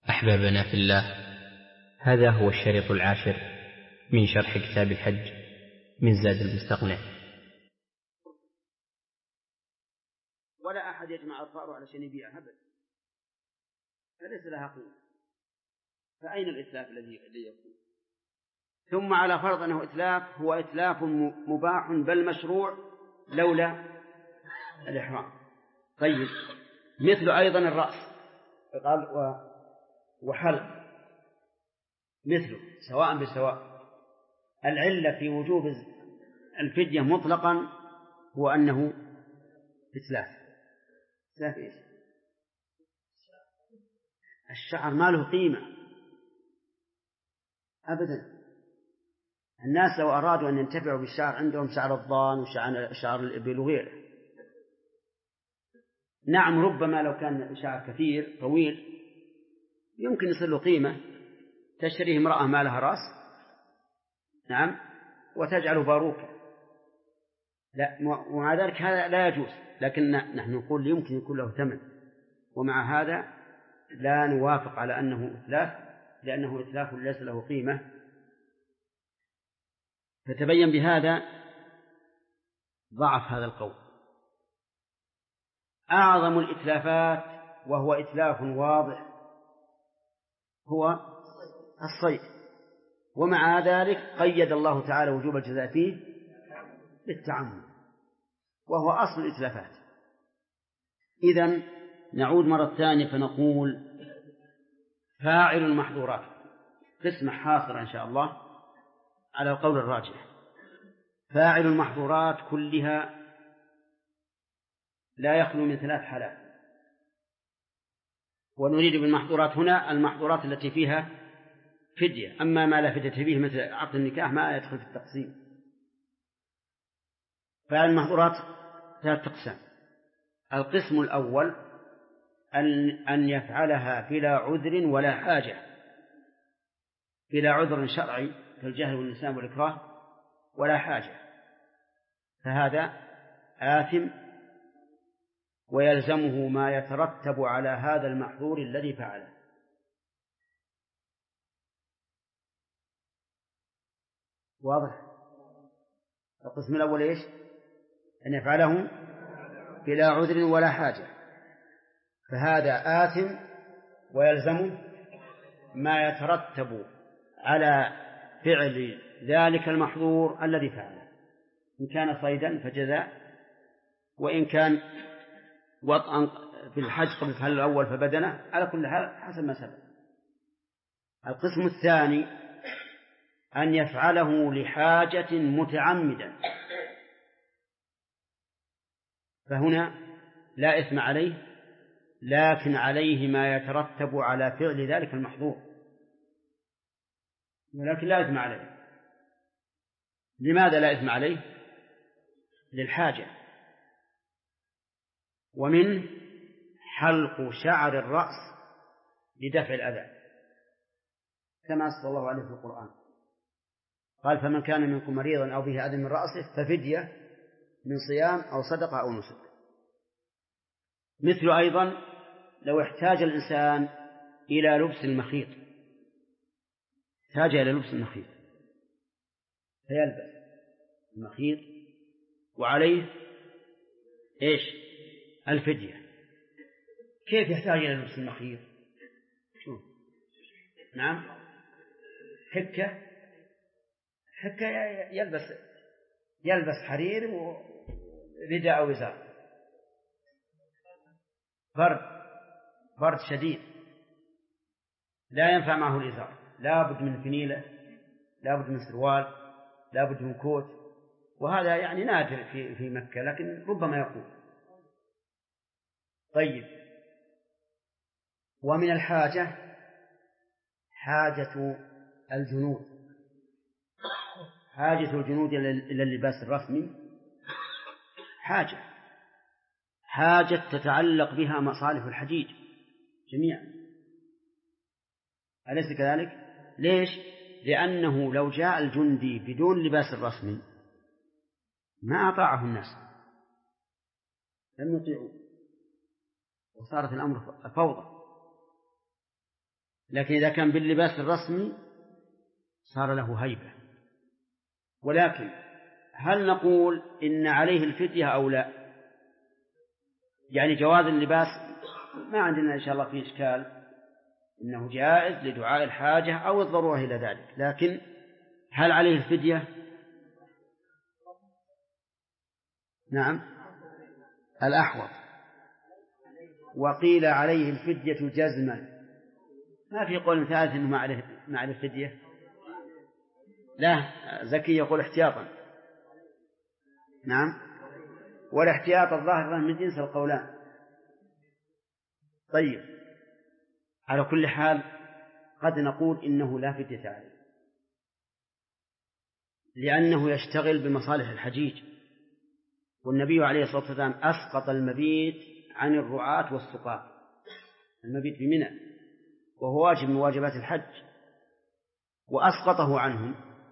أحبابنا في الله، هذا هو الشريط 10 من شرح كتاب الحج من زاد المستقنع. ولا أحد يجمع أظفاره علشان يبيعها أبدا، فليس لها قيمة، فأين الإتلاف الذي يكون؟ ثم على فرض أنه إتلاف، هو إتلاف مباح بل مشروع لولا الإحرام. طيب، مثل أيضا الرأس قال وحلق مثله سواء بسواء. العلة في وجوب الفدية مطلقا هو أنه إتلاف. إتلاف إيش؟ الشعر ما له قيمة أبدا. الناس لو أرادوا أن ينتفعوا بالشعر عندهم شعر الضان وشعر الإبل وغيره. نعم، ربما لو كان شعر كثير طويل يمكن يصير له قيمة، تشتريه امرأة ما لها رأس، نعم، وتجعله باروكة، لا، ومع ذلك هذا لا يجوز. لكن نحن نقول يمكن يكون له ثمن، ومع هذا لا نوافق على أنه إتلاف، لأنه إتلاف ليس له قيمة. فتبين بهذا ضعف هذا القول. أعظم الإتلافات وهو إتلاف واضح هو الصيد، ومع ذلك قيد الله تعالى وجوب الجزاء فيه بالتعمد، وهو أصل الإتلافات. إذن نعود مرة ثانية فنقول فاعل المحظورات قسم حاصر إن شاء الله على القول الراجح. فاعل المحظورات كلها لا يخلو من 3 حالات، ونريد بالمحظورات هنا المحظورات التي فيها فدية. أما ما لا فدية فيه مثل عقد النكاح ما يدخل في التقسيم. فاعل المحظورات 3 أقسام. القسم الأول أن يفعلها بلا عذر ولا حاجة، بلا عذر شرعي كالجهل والنسيان والإكراه ولا حاجة، فهذا آثم ويلزمه ما يترتب على هذا المحظور الذي فعله. واضح؟ القسم الأول إيش؟ أن يفعله بلا عذر ولا حاجة، فهذا آثم ويلزمه ما يترتب على فعل ذلك المحظور الذي فعله، إن كان صيدا فجزاء، وإن كان وطئا في الحج قبل الحل الأول فبدنه، على كل حال حسب ما سبق. القسم الثاني أن يفعله لحاجة متعمدا، فهنا لا إثم عليه، لكن عليه ما يترتب على فعل ذلك المحظور، ولكن لا إثم عليه. لماذا لا إثم عليه؟ للحاجة. ومن حلق شعر الرأس لدفع الأذى، كما أصل الله عليه في القرآن، قال فمن كان منكم مريضا أو به أذى من رأسه ففدية من صيام أو صدقة أو نسك. مثل أيضا لو احتاج الإنسان إلى لبس المخيط، احتاج إلى لبس المخيط فيلبس المخيط وعليه إيش؟ الفدية. كيف يحتاج إلى لبس المخيط؟ شوف، نعم، حكة يلبس حرير ورداء أو إزار، برد شديد لا ينفع معه الإزار، لا بد من فنيلة، لا بد من سروال، لا بد من كوت، وهذا يعني نادر في مكة لكن ربما يكون. طيب، ومن الحاجة حاجة الجنود، حاجة الجنود إلى اللباس الرسمي، حاجة تتعلق بها مصالح الحجيج جميعا، أليس كذلك؟ ليش؟ لأنه لو جاء الجندي بدون لباس الرسمي ما أطاعه الناس، لم يطيعوا، وصارت الأمر فوضى. لكن إذا كان باللباس الرسمي صار له هيبة. ولكن هل نقول إن عليه الفدية أو لا؟ يعني جواز اللباس ما عندنا إن شاء الله فيه إشكال، إنه جائز لدعاء الحاجة أو الضرورة إلى ذلك، لكن هل عليه الفدية؟ نعم الأحوط. وقيل عليه الفدية جزما، ما في قول ثالث إنه ما عليه الفدية. لا، زكي يقول احتياطا. نعم، والاحتياط الظاهر من جنس القولان. طيب، على كل حال قد نقول إنه لا فدية عليه، لأنه يشتغل بمصالح الحجيج، والنبي عليه الصلاة والسلام أسقط المبيت عن الرعاة والسقاة، المبيت بمنى وهو واجب من واجبات الحج، وأسقطه عنهم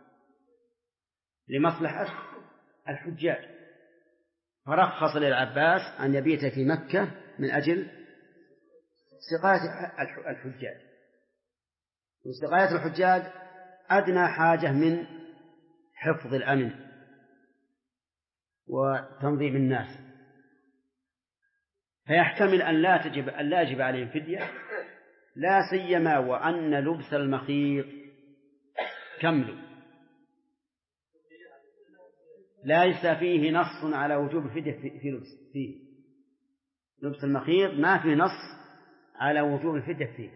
لمصلحة الحجاج، فرخص للعباس أن يبيت في مكة من أجل سقاية الحجاج، وسقاية الحجاج أدنى حاجة من حفظ الأمن وتنظيم الناس، فيحتمل أن لا يجب عليهم فدية، لا سيما وأن لبس المخيط كمل ليس فيه نص على وجوب الفدية فيه لبس المخيط ما فيه نص على وجوب الفدية فيه.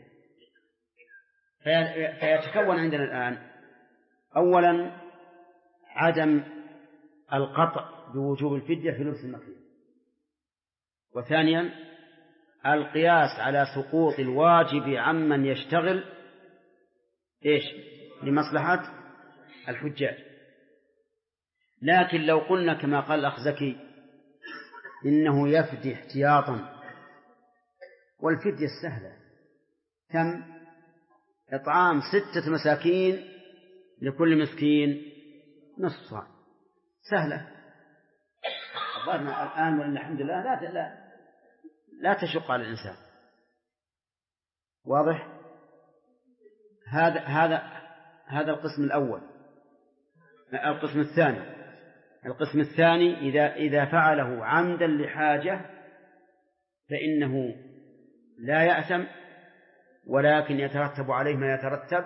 فيتكون عندنا الآن أولا عدم القطع بوجوب الفدية في لبس المخيط، وثانيا القياس على سقوط الواجب عمن يشتغل لمصلحة الحجاج. لكن لو قلنا كما قال الأخ زكي إنه يفدي احتياطا، والفدية السهلة كم؟ إطعام 6 مساكين لكل مسكين نصف صاع، سهلة. أخبرنا الآن ولله الحمد لله لا تشق على الإنسان. واضح؟ هذا القسم الأول. القسم الثاني إذا فعله عمدا لحاجة فإنه لا يأثم، ولكن يترتب عليه ما يترتب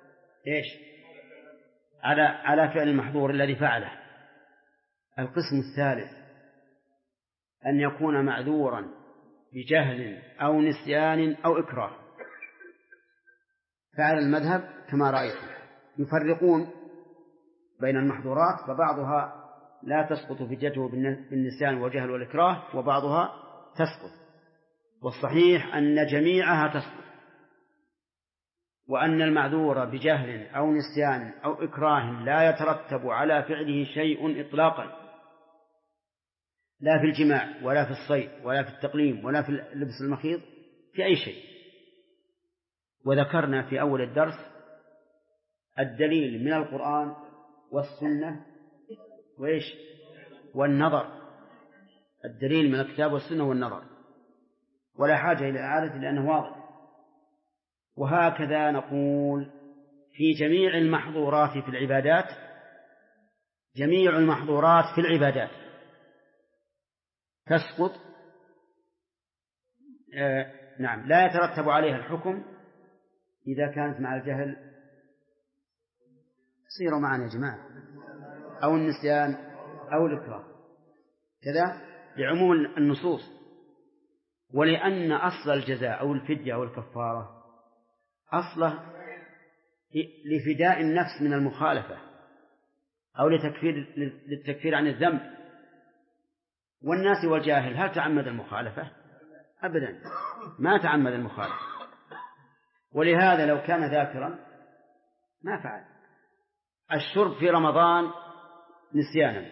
على فعل المحظور الذي فعله. القسم الثالث أن يكون معذورا بجهل أو نسيان أو إكراه، فعلى المذهب كما رأيتم يفرقون بين المحظورات، فبعضها لا تسقط فديته بالنسيان والجهل والإكراه، وبعضها تسقط، والصحيح أن جميعها تسقط، وأن المعذور بجهل أو نسيان أو إكراه لا يترتب على فعله شيء إطلاقا، لا في الجماع ولا في الصيد ولا في التقليم ولا في لبس المخيط، في أي شيء. وذكرنا في أول الدرس الدليل من القرآن والسنة والنظر، الدليل من الكتاب والسنة والنظر، ولا حاجة إلى إعادة لأنه واضح. وهكذا نقول في جميع المحظورات في العبادات، جميع المحظورات في العبادات تسقط، نعم، لا يترتب عليها الحكم إذا كانت مع الجهل. سيروا معنا يا جماعة، أو النسيان أو الإكراه كذا لعموم النصوص، ولأن أصل الجزاء أو الفدية أو الكفارة أصله لفداء النفس من المخالفة أو للتكفير عن الذنب. والناس والجاهل هل تعمد المخالفة؟ أبدا، ما تعمد المخالفة، ولهذا لو كان ذاكرا ما فعل. الشرب في رمضان نسيانا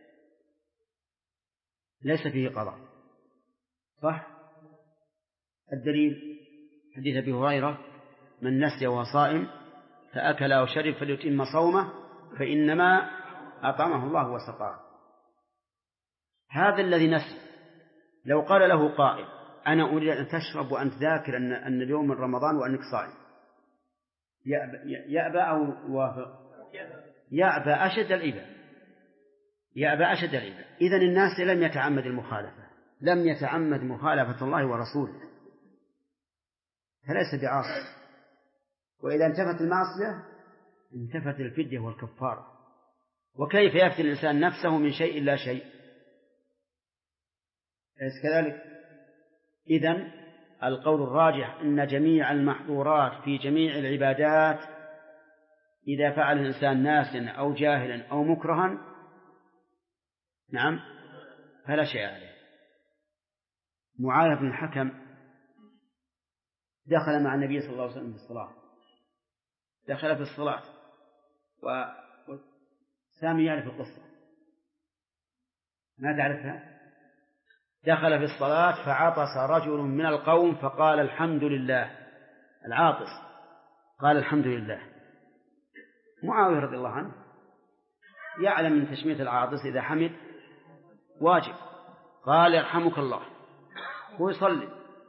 ليس فيه قضاء، صح؟ الدليل حديث أبي هريرة: من نسي وهو صائم فأكل أو شرب فليتم صومه فإنما أطعمه الله وسقاه. هذا الذي نسي لو قال له قائل: أنا أريد أن تشرب وأنت ذاكر أن اليوم من رمضان وأنك صائم، يأبى أو يوافق؟ يأبى أشد الإباء، يأبى أشد الإباء. إذن الناس لم يتعمد المخالفة، لم يتعمد مخالفة الله ورسوله، فليس بعاصي. وإذا انتفت المعصية انتفت الفدية والكفارة. وكيف يفتي الإنسان نفسه من شيء لا شيء؟ أليس كذلك؟ إذن القول الراجح أن جميع المحظورات في جميع العبادات إذا فعل الإنسان ناسيا أو جاهلا أو مكرها نعم فلا شيء عليه. معاذ بن الحكم دخل مع النبي صلى الله عليه وسلم في الصلاة، دخل في الصلاة وسامي يعرف القصة، ما تعرفها؟ دخل في الصلاة فعطس رجل من القوم فقال الحمد لله، العاطس قال الحمد لله. معاوية رضي الله عنه يعلم من تشميت العاطس إذا حمد واجب، قال يرحمك الله، هو يصلي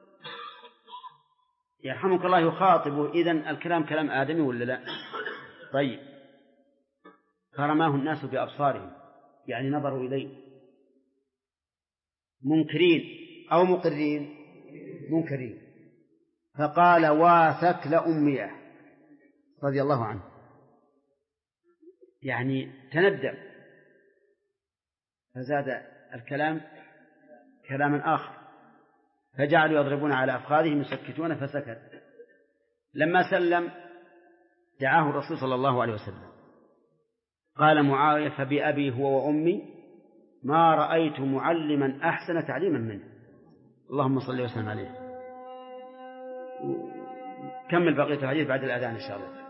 يرحمك الله يخاطبه، إذن الكلام كلام آدمي ولا لا؟ طيب، فرماه الناس بأبصارهم، يعني نظروا إليه منكرين أو مقرين؟ منكرين. فقال واثك لأمية رضي الله عنه، يعني تندم، فزاد الكلام كلاما آخر، فجعلوا يضربون على أفخاذهم يسكتون فسكت. لما سلم دعاه الرسول صلى الله عليه وسلم، قال معاوية فبأبي هو وأمي ما رأيت معلما أحسن تعليما منه، اللهم صل وسلم عليه. كمل بقية الحديث بعد الأذان إن شاء الله.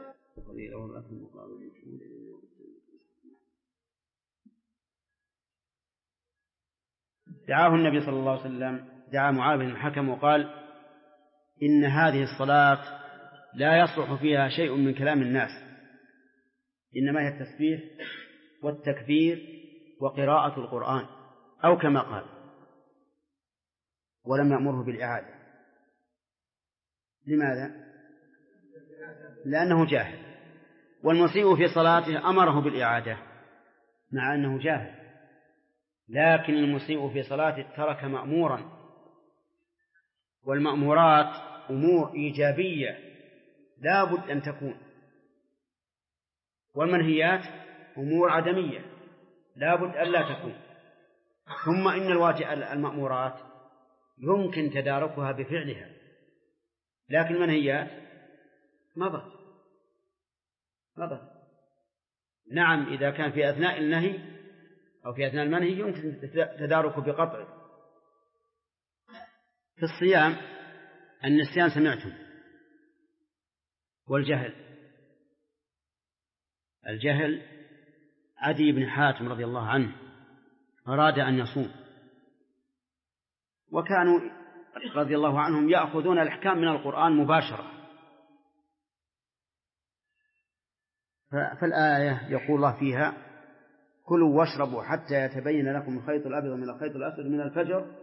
دعاه النبي صلى الله عليه وسلم، دعا معاذ بن الحكم وقال إن هذه الصلاة لا يصلح فيها شيء من كلام الناس، إنما هي التسبيح والتكبير وقراءة القرآن، أو كما قال، ولم يأمره بالإعادة. لماذا؟ لأنه جاهل، والمسيء في صلاته أمره بالإعادة مع أنه جاهل، لكن المسيء في صلاته ترك مأمورا، والمأمورات أمور إيجابية لا بد أن تكون، والمنهيات أمور عدمية لا بد أن لا تكون. ثم إن المأمورات يمكن تداركها بفعلها، لكن المنهيات مضت. نعم، إذا كان في أثناء النهي أو في أثناء المنهي يمكن تداركه بقطعه. في الصيام النسيان سمعتم، والجهل، الجهل عدي بن حاتم رضي الله عنه أراد أن يصوم، وكانوا رضي الله عنهم يأخذون الأحكام من القرآن مباشرة، فالآية يقول الله فيها كلوا واشربوا حتى يتبين لكم الخيط الأبيض من الخيط الأسود من الفجر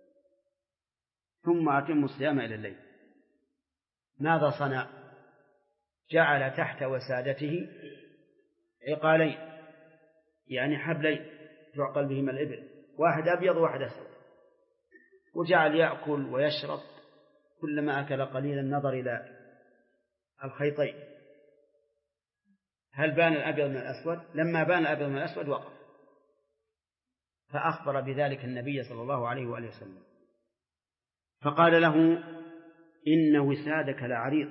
ثم أتموا الصيام إلى الليل. ماذا صنع؟ جعل تحت وسادته عقالين، يعني حبلين تعقل بهما الإبل، واحد أبيض وواحد أسود، وجعل يأكل ويشرب، كلما أكل قليلا نظر إلى الخيطين هل بان الأبيض من الأسود؟ لما بان الأبيض من الأسود وقف، فأخبر بذلك النبي صلى الله عليه وآله وسلم، فقال له إن وسادك لعريض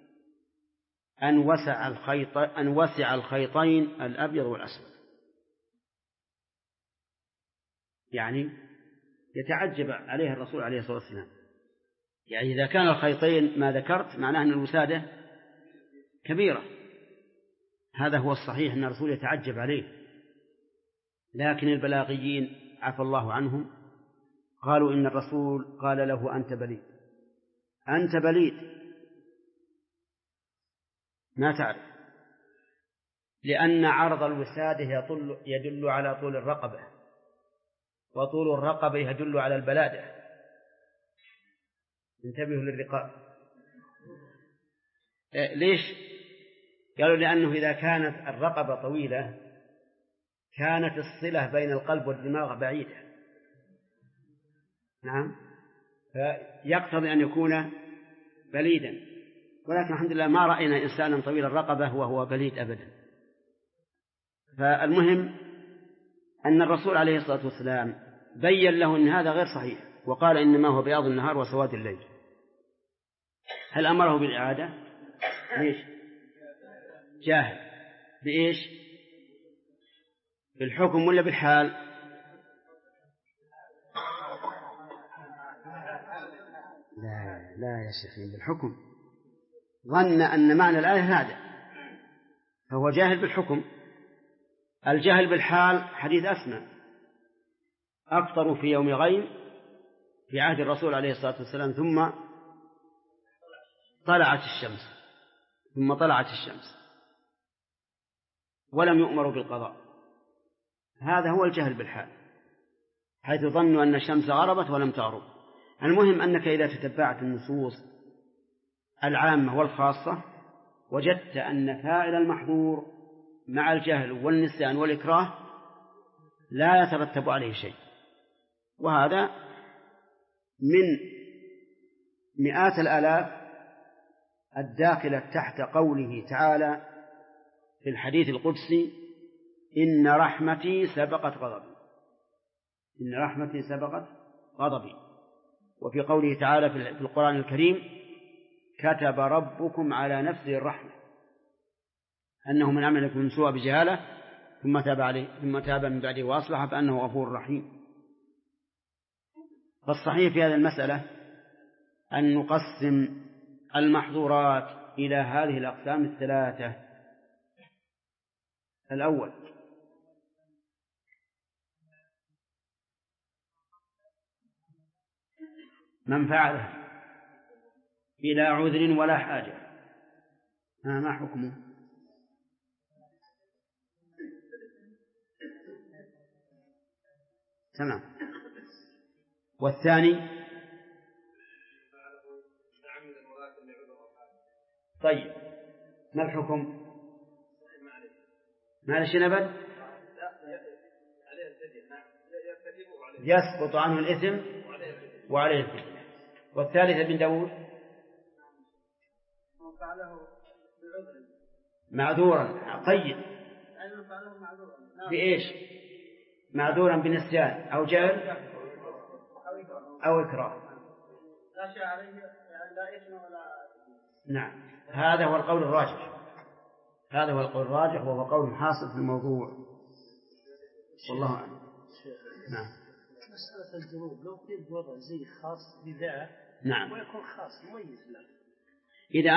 أن وسع الخيطين الأبيض والأسود. يعني يتعجب عليه الرسول عليه الصلاة والسلام، يعني إذا كان الخيطين ما ذكرت معناه أن الوسادة كبيرة، هذا هو الصحيح أن الرسول يتعجب عليه. لكن البلاغيين عفى الله عنهم قالوا إن الرسول قال له أنت بليد، أنت بليد، ما تعرف، لأن عرض الوسادة يدل على طول الرقبة، وطول الرقبة يدل على البلادة. انتبهوا للرقاب. ليش؟ قالوا لأنه إذا كانت الرقبة طويلة كانت الصلة بين القلب والدماغ بعيدة. نعم، فيقتضي أن يكون بليدا، ولكن الحمد لله ما رأينا إنسانا طويل الرقبة وهو بليد أبدا. فالمهم أن الرسول عليه الصلاة والسلام بين له أن هذا غير صحيح، وقال إنما هو بياض النهار وسواد الليل. هل أمره بالإعادة؟ ليش؟ جاهل. بإيش؟ بالحكم ولا بالحال؟ لا يا شيخ، بالحكم. ظن أن معنى الآية هذا، فهو جاهل بالحكم. الجهل بالحال حديث أسماء: أفطروا في يوم غيم في عهد الرسول عليه الصلاة والسلام ثم طلعت الشمس ولم يؤمروا بالقضاء. هذا هو الجهل بالحال، حيث ظنوا أن الشمس غربت ولم تغرب. المهم أنك إذا تتبعت النصوص العامة والخاصة وجدت أن فاعل المحظور مع الجهل والنسيان والإكراه لا يترتب عليه شيء، وهذا من مئات الآلاف الداخلة تحت قوله تعالى في الحديث القدسي: إن رحمتي سبقت غضبي. إن رحمتي سبقت غضبي. وفي قوله تعالى في القرآن الكريم: كتب ربكم على نفسه الرحمة أنه من عمل لكم سوء بجهالة ثم تاب من بعده وأصلح فأنه غفور رحيم. فالصحيح في هذه المسألة أن نقسم المحظورات إلى هذه الأقسام الثلاثة. الأول: من فعله بلا عذر ولا حاجة، ما حكمه؟ تمام. والثاني: طيب، ما الحكم؟ معلش نبت يسقط عنه الإثم وعليه الفدية. والثالث ابن داود: معذورا. قيد بإيش؟ معذورا بنسيان أو جهل أو إكراه. لا شيء عليه، لا إثم ولا. نعم، هذا هو القول الراجح، وهو قول حاصل في الموضوع، والله أعلم. نعم. مسألة الجنوب لو قيل وضع زي خاص بذا، نعم، ويكون خاص مميز له، إذا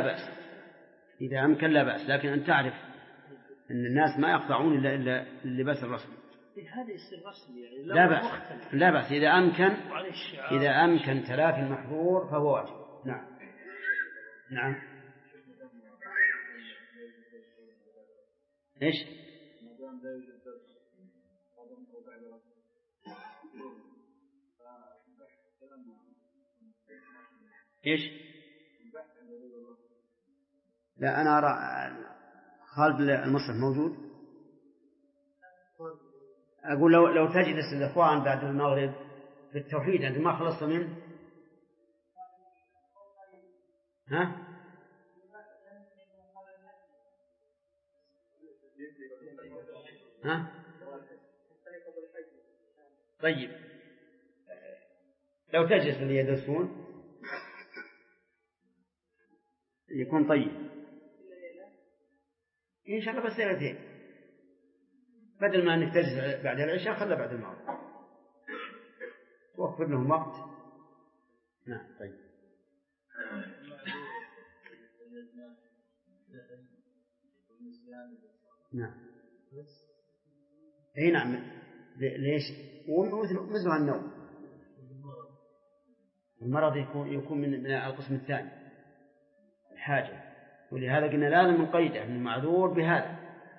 أمكن لا بأس، لكن أن تعرف أن الناس ما يقطعون إلا اللباس الرسمي. هذا يصير رسمي يعني. لا بأس إذا أمكن تلافي المحظور فهو واجب. نعم. إيش؟ إيش؟ لا، أنا أرى خالد المصحف موجود. أقول لو تجلس الإخوان بعد المغرب في التوحيد أنت ما خلصت منه، ها؟ طيب، لو تجلس اللي يدرسون يكون طيب إن شاء الله، بس ليلتين، بدل ما أنك تجلس بعد العشاء خلى بعد المغرب، توفر لهم وقت. نعم. طيب. نعم. أي نعم. ليش؟ مثل النوم. المرض يكون من القسم الثاني، الحاجة، ولهذا قلنا لازم نقيده من معذور بهذا،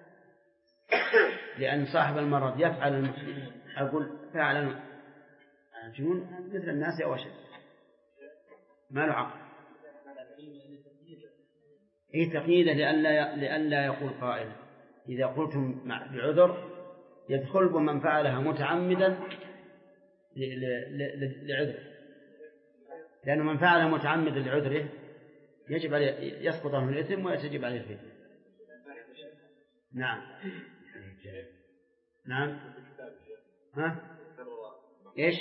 لأن صاحب المرض يفعل فعل الجنون مثل الناس أو أشد، ما له عقل. أي تقييدا لئلا يقول قائل إذا قلتم بعذر يدخل ومن فعلها متعمدا لعذره، لأنه من فعلها متعمدا لعذره يجب عليه يسقط عنه الإثم ويجب عليه الفدية. نعم نعم. ها إيش؟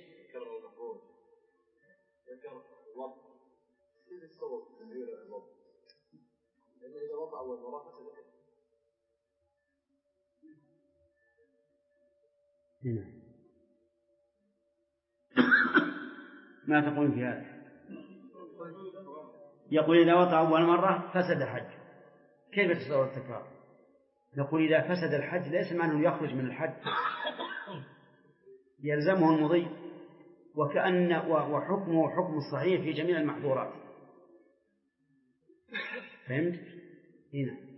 ما تقول في هذا؟ يقول إذا وضع أول مرة فسد الحج. كيف تصور التكرار؟ نقول إذا فسد الحج ليس معنى أنه يخرج من الحج، يلزمه المضي، وحكمه حكم الصحيح في جميع المحظورات. فهمت؟ هنا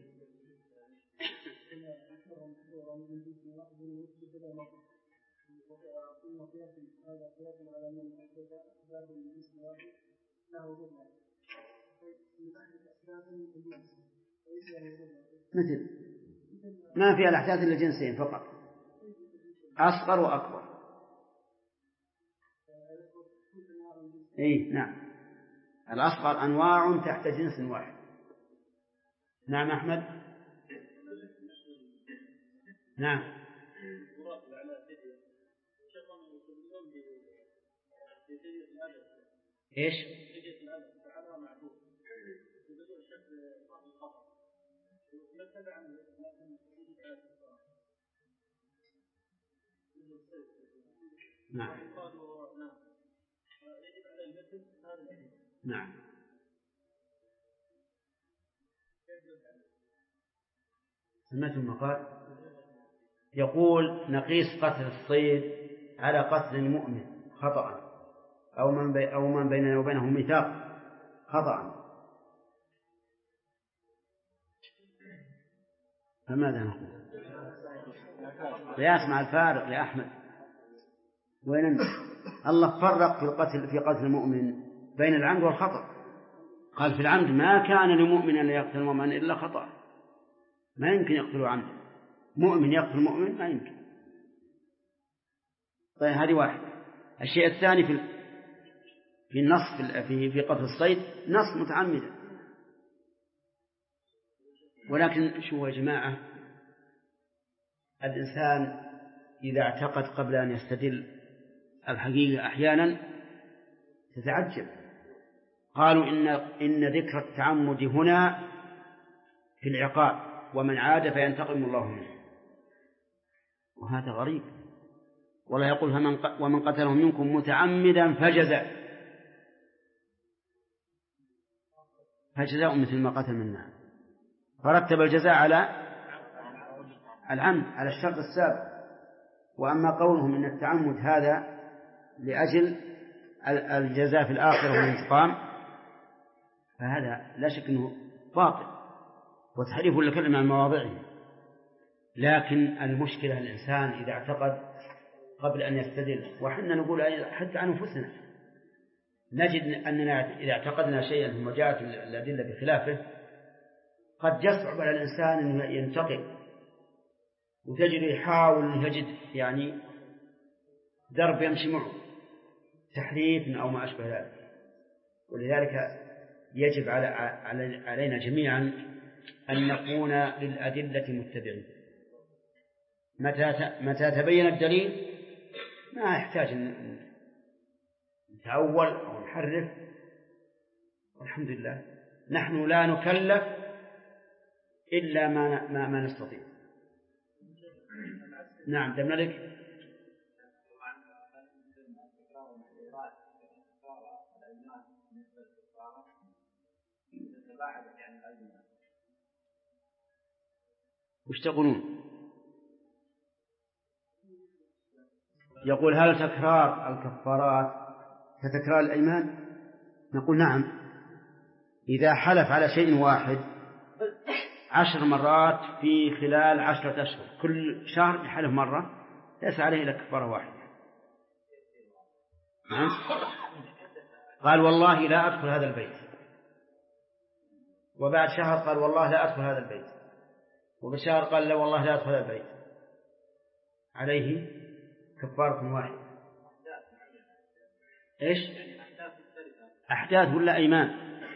مثل ما فيها الأحداث إلا جنسين فقط، أصغر وأكبر. إيه نعم، الأصغر أنواع تحت جنس واحد. نعم أحمد. نعم. إيش؟ نعم نعم. سمعتم مقال يقول نقيس قتل الصيد على قتل المؤمن خطأ أو من بيننا وبينه ميثاق خطأ، فماذا نقول؟ قياس مع الفارق يا أحمد. وين أنت؟ الله فرق في قتل المؤمن بين العمد والخطأ. قال في العمد ما كان لمؤمن أن يقتل مؤمنا إلا خطأ، ما يمكن يقتل عمدا. مؤمن يقتل مؤمن ما يمكن. طيب هذه واحد. الشيء الثاني في النص في قتل الصيد نص متعمدا، ولكن شو يا جماعة، الإنسان إذا اعتقد قبل أن يستدل الحقيقة أحيانا تتعجب. قالوا إن ذكر التعمد هنا في العقاب، ومن عاد فينتقم الله منه، وهذا غريب. ولا يقول ومن قتله منكم متعمدا فجزاء مثل ما قتل منا، فرتب الجزاء على العمد على الشرط السابق. وأما قولهم إن التعمد هذا لأجل الجزاء في الآخرة والانتقام فهذا لا شك أنه باطل وتحريف للكلمة عن مواضعه. لكن المشكلة الإنسان إذا اعتقد قبل أن يستدل، وحنا نقول حتى عن أنفسنا نجد أننا إذا اعتقدنا شيئا ثم جاءت الأدلة بخلافه قد يصعب على الإنسان أن ينتقل، وتجد يحاول يجد يعني درب يمشي معه، تحريف أو ما أشبه ذلك. ولذلك يجب علينا جميعا أن نكون للأدلة متبعين. متى تبين الدليل ما يحتاج أن نتأول أو نحرف، والحمد لله نحن لا نكلف إلا ما نستطيع. نعم دمنا لك. وش تقولون؟ يقول هل تكرار الكفارات كتكرار الأيمان؟ نقول نعم، إذا حلف على شيء واحد 10 مرات في خلال 10 أشهر، كل شهر يحلف مرة، ليس عليه إلا كفارة واحدة. قال والله لا أدخل هذا البيت، وبعد شهر قال والله لا أدخل هذا البيت، وبشهر قال لا والله لا أدخل هذا البيت، عليه كفارة واحدة. إيش؟ أحداث ولا أيمان؟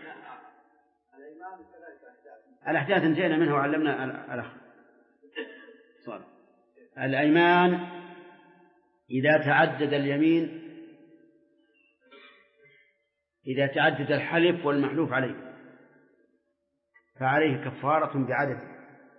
الأحداث انتهينا منها وعلمنا الأخ صار. الأيمان إذا تعدد اليمين، إذا تعدد الحلف والمحلوف عليه فعليه كفارة بعدده.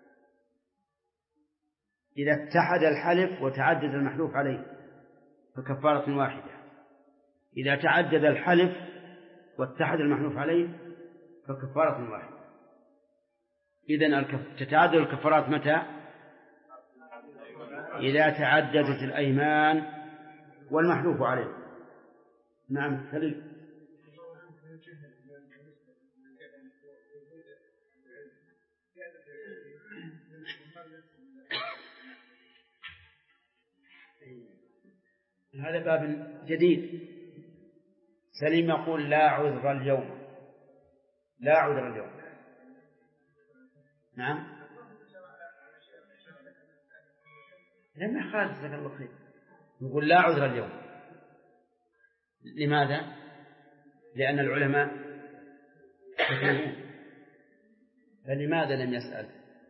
إذا اتحد الحلف وتعدد المحلوف عليه فكفارة واحدة. إذا تعدد الحلف واتحد المحلوف عليه فكفارة واحدة. إذن تتعدد الكفارات متى؟ إذا تعددت الأيمان والمحلوف عليه. نعم خليل. هذا باب جديد. سليم يقول لا عذر اليوم، لا عذر اليوم. نعم لما خالد جزاك الله خير يقول لا عذر اليوم. لماذا؟ لأن العلماء كثيرون. فلماذا لم يسأل؟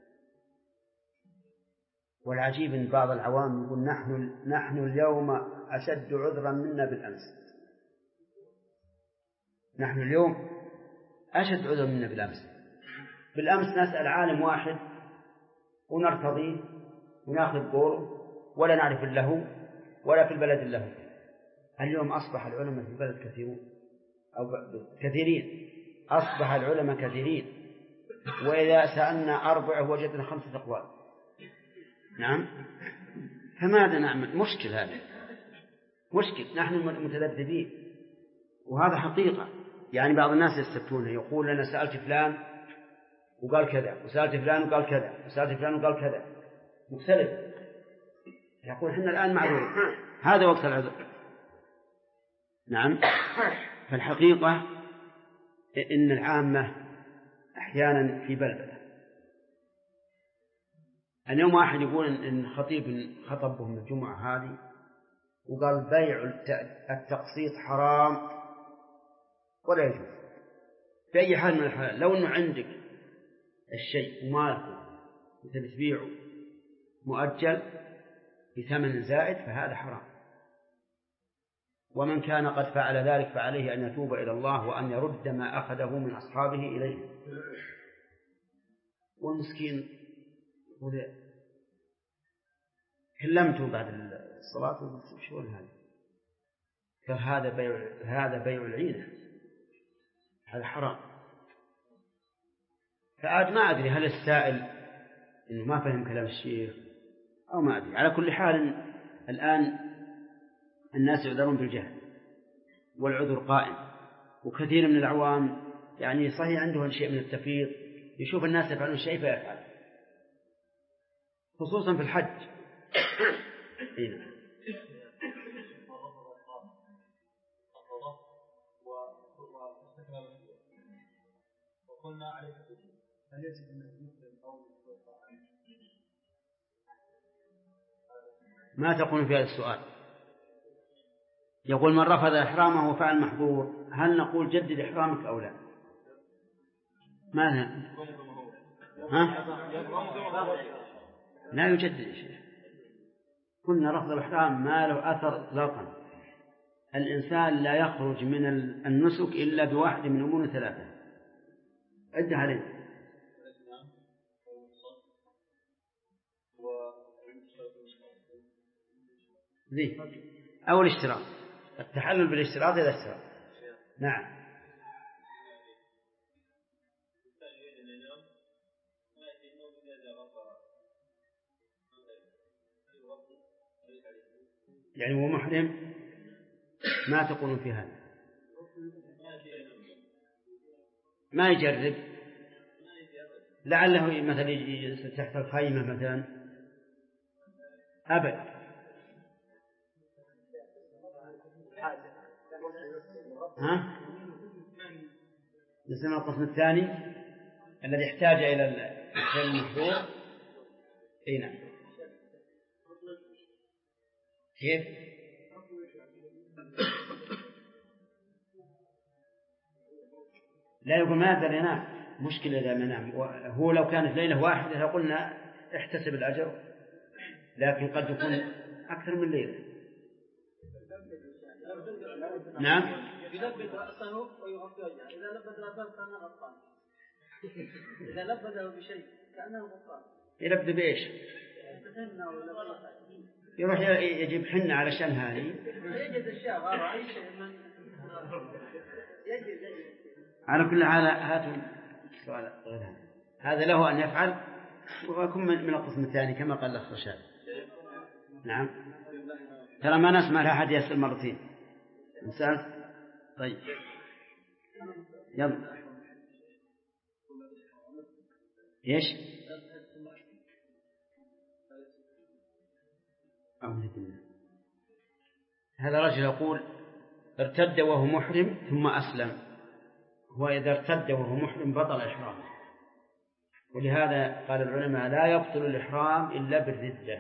والعجيب أن بعض العوام يقول نحن اليوم أشد عذرا منا بالأمس. نحن اليوم أشد عذرا منا بالأمس. بالأمس نسأل عالم واحد ونرتضيه ونأخذ قوله ولا نعرف له ولا في البلد له. اليوم أصبح العلماء في البلد كثيرون أو كثيرين. أصبح العلماء كثيرين، وإذا سألنا 4 وجدنا 5 أقوال. نعم فماذا نعمل؟ مشكل هذا، مشكل. نحن متذبذبين، وهذا حقيقة. يعني بعض الناس يستفتون يقول أنا سألت فلان وقال كذا، وسألت فلان وقال كذا، وسألت فلان وقال كذا، مختلف. يقول إحنا الآن معذورين، هذا وقت العذر. نعم. فالحقيقة إن العامة أحيانا في بلبلة. اليوم واحد يقول إن خطيب خطب بهم الجمعة هذه وقال بيع التقسيط حرام ولا يجوز في أي حال من الحالات. لو أنه عندك الشيء ومالكه أنت بتبيعه مؤجل بثمن زائد فهذا حرام. ومن كان قد فعل ذلك فعليه أن يتوب إلى الله وأن يرد ما أخذه من أصحابه إليه. والمسكين كلمته بعد الصلاة وقلت شلون هذا؟ قال هذا بيع العينة، هذا حرام. فعاد ما أدري هل السائل إنه ما فهم كلام الشيخ أو ما أدري. على كل حال الآن الناس يعذرون بالجهل والعذر قائم، وكثير من العوام يعني صحيح عندهم شيء من التفريط، يشوف الناس يفعلون شيء فيفعل، خصوصا في الحج. وقلنا عليه هل يجب أن يسلم أو ما تقول في هذا السؤال؟ يقول من رفض إحرامه وفعل محظور، هل نقول جدد إحرامك أو لا؟ ماذا؟ لا يجدد شيء. قلنا رفض الإحرام ما له أثر إطلاقا. الإنسان لا يخرج من النسك إلا بواحد من أمور 3. عدها عليه. ذي أو الاشتراط، التحلل بالاشتراط إذا اشتراط. نعم. يعني هو محرم، ما تقولون في هذا؟ ما يجرب، لعله مثلا يجلس تحت الخيمة مثلا. أبد. ها؟ نسمع القسم الثاني. الذي احتاج إلى الفعل المحظور. أي نعم. كيف؟ لا يقول ما يقدر ينام، مشكلة إذا ما نام. هو لو كانت ليلة واحدة لقلنا احتسب الأجر، لكن قد يكون أكثر من ليلة. نعم. يلبد رأسه ويغطي وجهه. إذا لبد رأسه كأنه غطان، إذا لبده بشيء كأنه غطان. يلبد بإيش؟ يروح يجيب حنة علشان هذه. يجد أشياء غير أي شيء من يجد. على كل حال هاتوا سؤال غير هذا له أن يفعل ويكون من القسم الثاني كما قال الأخ رشاد. نعم. ترى ما نسمع لأحد يسأل مرتين. نسأل. طيب يلا. إيش؟ هذا رجل يقول ارتد وهو محرم ثم أسلم، وإذا ارتد وهو محرم بطل إحرامه، ولهذا قال العلماء لا يبطل الإحرام إلا بالردة،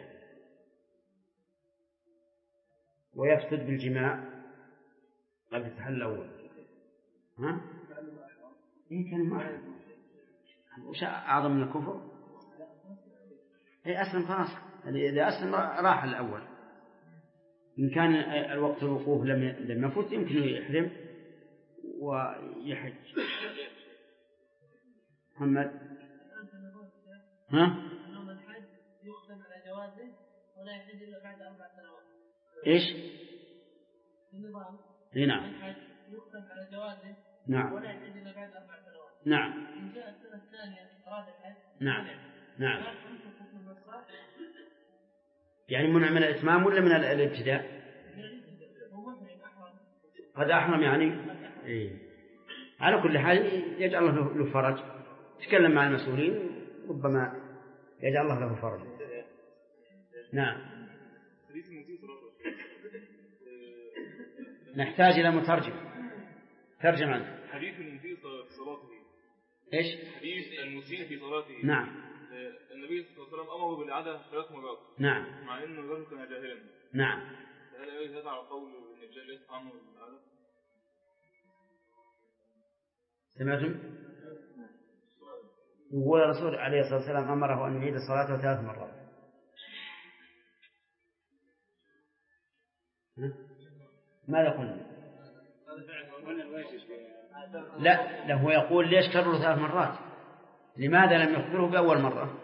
ويفسد بالجماع قبل التحلل الأول. ها؟ إيه كان محرم وش أعظم من الكفر؟ إيه أسلم خلاص، إذا أسلم راح الأول. إن كان الوقت الوقوف لم يفوت يمكن يحرم ويحج. محمد. ها؟ الحج يختم على جوازه ولا يحج إلا بعد 4 سنوات. إيش؟ النظام. نعم. الحج يختم على جوازه. نعم. ولا يحج إلا بعد 4 سنوات. نعم. إن جاء السنة الثانية أراد الحج. نعم. نعم. يعني منع من الإتمام ولا من الابتداء؟ قد أحرم يعني. إيه. على كل حال يجعل الله له فرج، تكلم مع المسؤولين ربما يجعل الله له فرج. نعم. نحتاج إلى مترجم ترجم عنه. حديث المسيء في صلاته. إيش؟ حديث المسيء في صلاته. نعم. النبي صلى الله عليه وسلم أمره بالإعادة 3 مرات. نعم. مع إنه الرجل كان جاهلا. نعم. هل يجوز هذا على قول إن الجاهل يسمع عنه بالإعادة؟ سمعتم؟ يقول الرسول عليه الصلاة والسلام أمره أن يعيد صلاته 3 مرات. ماذا قلنا؟ لا هو يقول ليش كرر 3 مرات؟ لماذا لم يخبره بأول مرة؟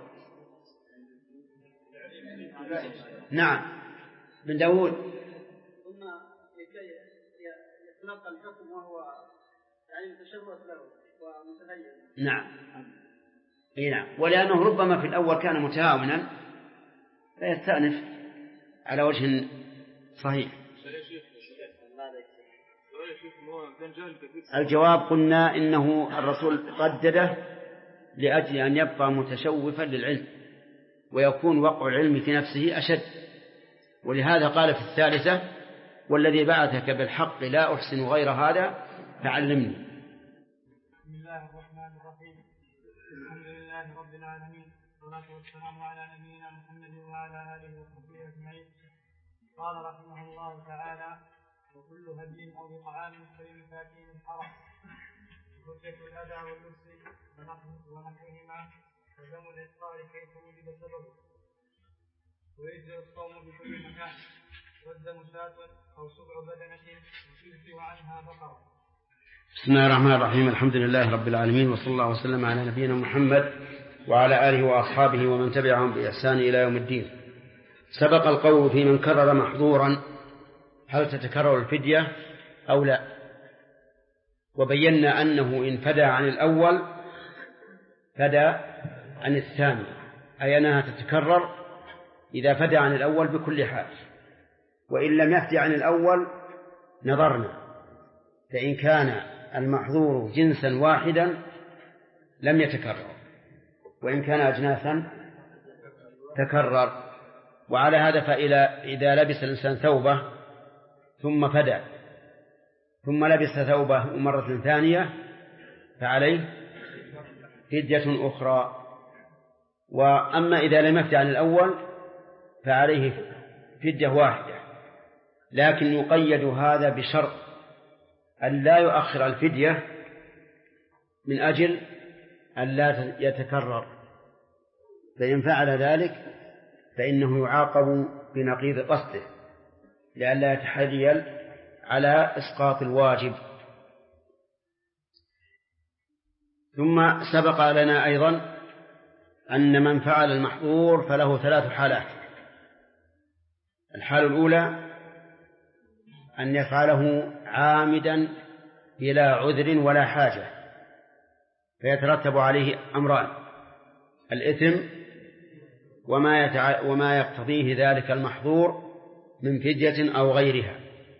نعم. بن داود. قلنا يتلقى الحكم وهو يعني متشبه له ومتغير. نعم. اي نعم. ولأنه ربما في الأول كان متهاونا فيستأنف على وجه صحيح. الجواب قلنا إنه الرسول قدده لأجل أن يبقى متشوفا للعلم ويكون وقع العلم في نفسه أشد، ولهذا قال في الثالثة والذي بعثك بالحق لا أحسن غير هذا فعلمني. بسم الله الرحمن الرحيم. الحمد لله رب العالمين، والصلاة والسلام على نبينا محمد وعلى آله وصحبه أجمعين. قال رحمه الله تعالى: وكل هدي أو بطعام كريم فاتين الحرم حجة الأذى واللبس ونحوهما ودم الإفطار كيف وجد سببه، ويجزئ الصوم بكل مكان، والدم شاة أو سبع بدنة وتجزئ عنها بقرة. بسم الله الرحمن الرحيم. الحمد لله رب العالمين، وصلى الله وسلم على نبينا محمد وعلى آله وأصحابه ومن تبعهم بإحسان إلى يوم الدين. سبق القول في من كرر محظورا هل تتكرر الفدية أو لا، وبينا أنه إن فدى عن الأول فدى عن الثاني، أي أنها تتكرر إذا فدى عن الأول بكل حال، وإن لم يفدي عن الأول نظرنا، فإن كان المحظور جنسا واحدا لم يتكرر، وإن كان أجناسا تكرر. وعلى هذا فإذا لبس الإنسان ثوبه ثم فدى ثم لبس ثوبه مرة ثانية فعليه فدية أخرى. وأما إذا لم يفد عن الأول فعليه فدية واحدة، لكن يقيد هذا بشرط أن لا يؤخر الفدية من أجل أن لا يتكرر، فإن فعل ذلك فإنه يعاقب بنقيض قصده لئلا يتحيل على إسقاط الواجب. ثم سبق لنا أيضا أن من فعل المحظور فله 3 حالات. الحالة الأولى أن يفعله عامدا بلا عذر ولا حاجة، فيترتب عليه أمران: الإثم وما يقتضيه ذلك المحظور من فدية أو غيرها.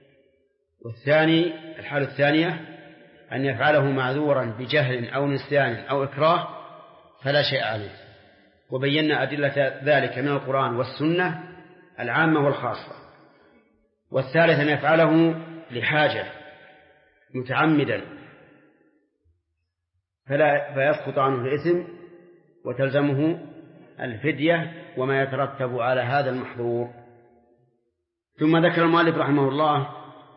الحالة الثانية أن يفعله معذورا بجهل أو نسيان أو إكراه فلا شيء عليه، وبينا أدلة ذلك من القرآن والسنة العامة والخاصة. والثالث أن يفعله لحاجة متعمدا فيسقط عنه الإثم وتلزمه الفدية وما يترتب على هذا المحظور. ثم ذكر المؤلف رحمه الله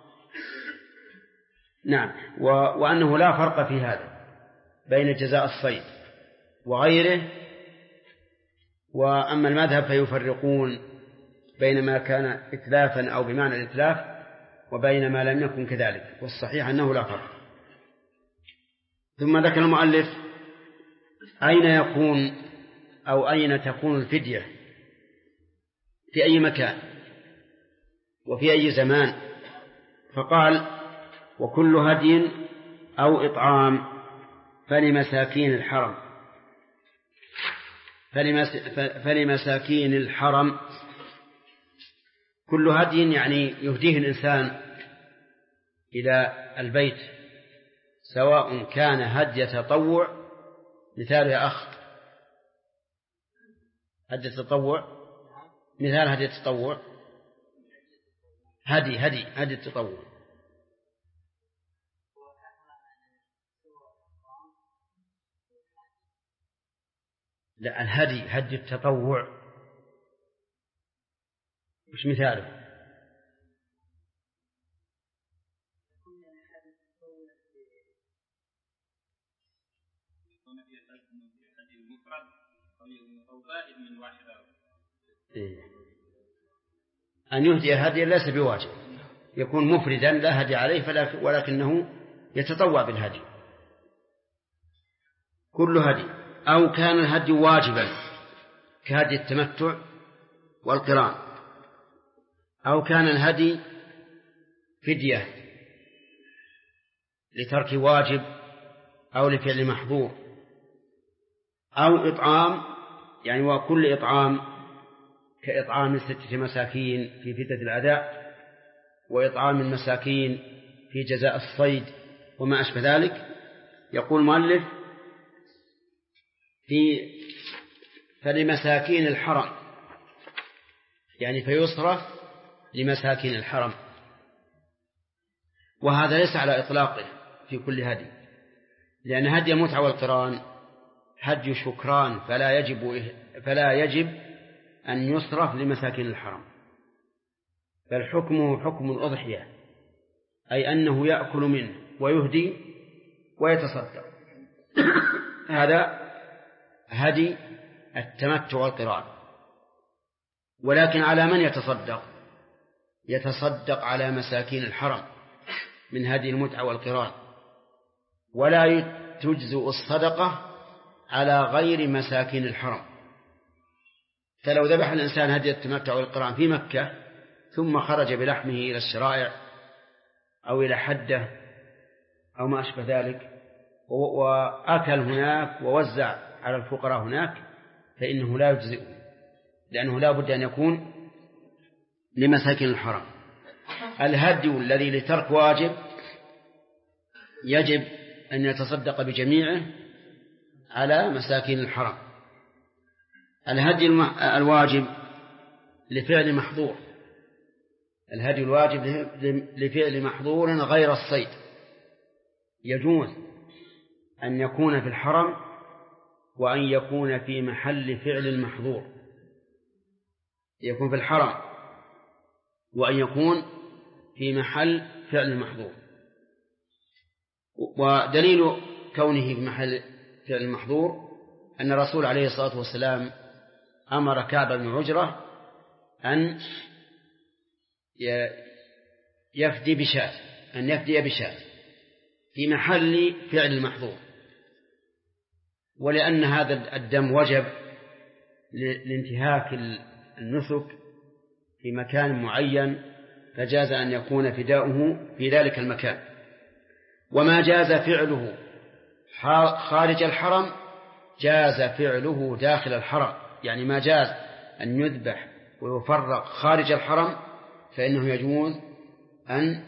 وأنه لا فرق في هذا بين جزاء الصيد وغيره. وأما المذهب فيفرقون بين ما كان إتلافا أو بمعنى الإتلاف وبين ما لم يكن كذلك، والصحيح أنه لا فرق. ثم ذكر المؤلف أين يكون أو أين تكون الفدية، في أي مكان وفي أي زمان. فقال: وكل هدي أو إطعام فلمساكين الحرم. فلمساكين الحرم كل هدي يعني يهديه الإنسان إلى البيت، سواء كان هدي تطوع، مثال يا أخ هدي التطوع، مثال هدي التطوع، هدي التطوع. لا، هدي التطوع وش مثاله؟ أن يهدي هدي ليس بواجب، يكون مفردا لا هدي عليه ولكنه يتطوع بالهدي. كل هدي، أو كان الهدي واجبا كهدي التمتع والقران، أو كان الهدي فدية لترك واجب أو لفعل محظور، أو إطعام يعني وكل إطعام كإطعام 6 مساكين في فدية الأداء، وإطعام المساكين في جزاء الصيد وما أشبه ذلك. يقول المؤلف فلمساكين الحرم، يعني فيصرف لمساكين الحرم. وهذا ليس على إطلاقه في كل هدي، لأن هدي المتعة والقران هدي شكران فلا يجب أن يصرف لمساكين الحرم، بل حكمه حكم الأضحية، أي أنه يأكل منه ويهدي ويتصدق. هذا هدي التمتع والقران. ولكن على من يتصدق على مساكين الحرم من هدي المتعة والقران، ولا تجزئ الصدقة على غير مساكين الحرم. فلو ذبح الإنسان هدي التمتع والقران في مكة ثم خرج بلحمه إلى الشرائع أو إلى حدة أو ما أشبه ذلك وأكل هناك ووزع على الفقراء هناك، فإنه لا يجزئه، لأنه لا بد أن يكون لمساكين الحرم. الهدي الذي لترك واجب يجب أن يتصدق بجميعه على مساكين الحرم. الهدي الواجب لفعل محظور، الهدي الواجب لفعل محظور غير الصيد، يجوز أن يكون في الحرم وأن يكون في محل فعل المحظور، يكون في الحرم وأن يكون في محل فعل المحظور. ودليل كونه في محل فعل المحظور أن الرسول عليه الصلاة والسلام أمر كعب بن عجرة أن يفدي بشاة في محل فعل المحظور، ولأن هذا الدم وجب لانتهاك النسك في مكان معين فجاز أن يكون فداؤه في ذلك المكان. وما جاز فعله خارج الحرم جاز فعله داخل الحرم، يعني ما جاز أن يذبح ويفرق خارج الحرم فإنه يجوز أن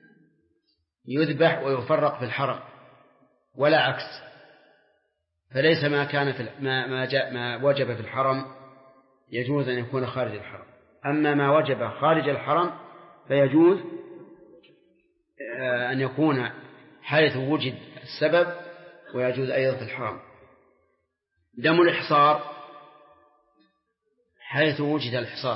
يذبح ويفرق في الحرم، ولا عكس. فليس ما كان في ما وجب في الحرم يجوز أن يكون خارج الحرم، أما ما وجب خارج الحرم فيجوز أن يكون حيث وجد السبب، ويجوز أيضا في الحرم. دم الإحصار حيث وجد الإحصار،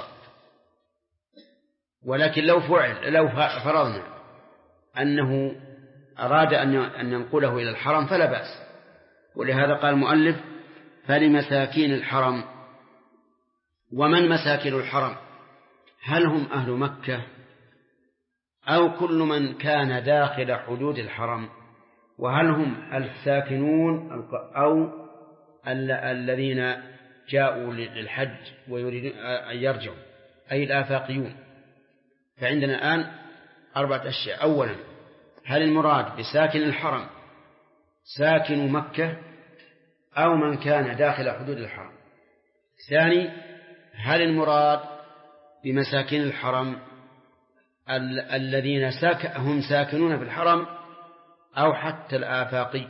ولكن لو فرضنا أنه أراد أن ينقله إلى الحرم فلا بأس. ولهذا قال المؤلف فلمساكين الحرم. ومن مساكين الحرم؟ هل هم أهل مكة أو كل من كان داخل حدود الحرم؟ وهل هم الساكنون أو الذين جاءوا للحج ويريدون أن يرجعوا، أي الآفاقيون؟ فعندنا الآن 4 أشياء. أولا، هل المراد بساكن الحرم ساكن مكة أو من كان داخل حدود الحرم؟ ثاني، هل المراد بمساكين الحرم الذين هم ساكنون في الحرم أو حتى الآفاقي؟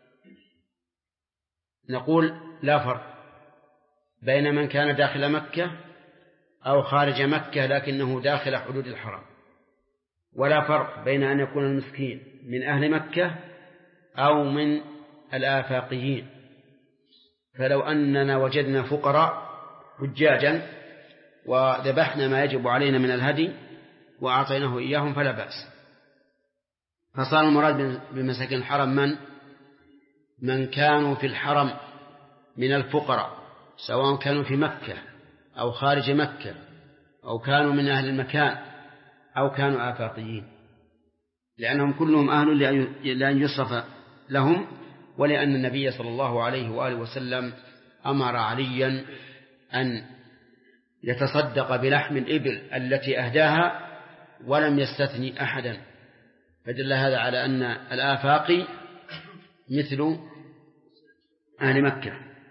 نقول لا فرق بين من كان داخل مكة أو خارج مكة لكنه داخل حدود الحرم، ولا فرق بين أن يكون المسكين من أهل مكة أو من الآفاقيين. فلو أننا وجدنا فقراء حجاجا وذبحنا ما يجب علينا من الهدي وأعطيناه إياهم فلا بأس. فصار المراد بمساكين الحرم من كانوا في الحرم من الفقراء، سواء كانوا في مكة أو خارج مكة أو كانوا من أهل المكان أو كانوا آفاقيين، لأنهم كلهم أهل لأن يصرف لهم، ولأن النبي صلى الله عليه وآله وسلم أمر عليا أن يتصدق بلحم الإبل التي أهداها ولم يستثني أحدا، فدل هذا على أن الآفاقي مثل أهل مكة.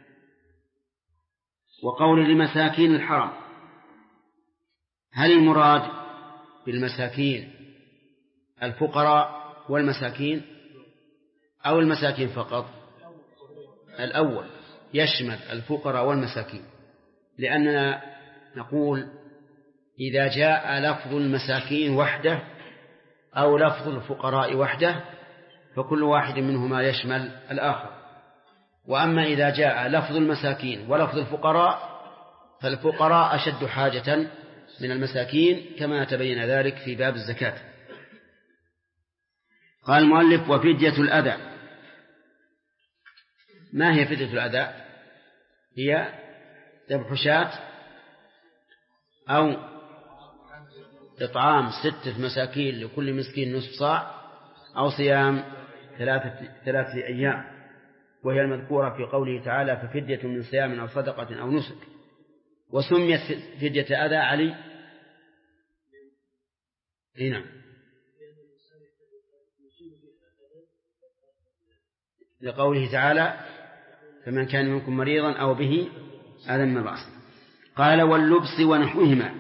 وقول لمساكين الحرم، هل المراد بالمساكين الفقراء والمساكين أو المساكين فقط؟ الأول يشمل الفقراء والمساكين، لأننا نقول إذا جاء لفظ المساكين وحده أو لفظ الفقراء وحده فكل واحد منهما يشمل الآخر. وأما إذا جاء لفظ المساكين ولفظ الفقراء فالفقراء أشد حاجة من المساكين، كما تبين ذلك في باب الزكاة. قال المؤلف وفدية الأذى. ما هي فدية الأذى؟ هي ذبح شاة أو إطعام 6 مساكين لكل مسكين نصف صاع أو صيام 3 أيام، وهي المذكورة في قوله تعالى ففدية من صيام أو صدقة أو نسك. وسميت فدية أذى علي هنا لقوله تعالى فمن كان منكم مريضا أو به أذى من رأسه. قال واللبس ونحوهما،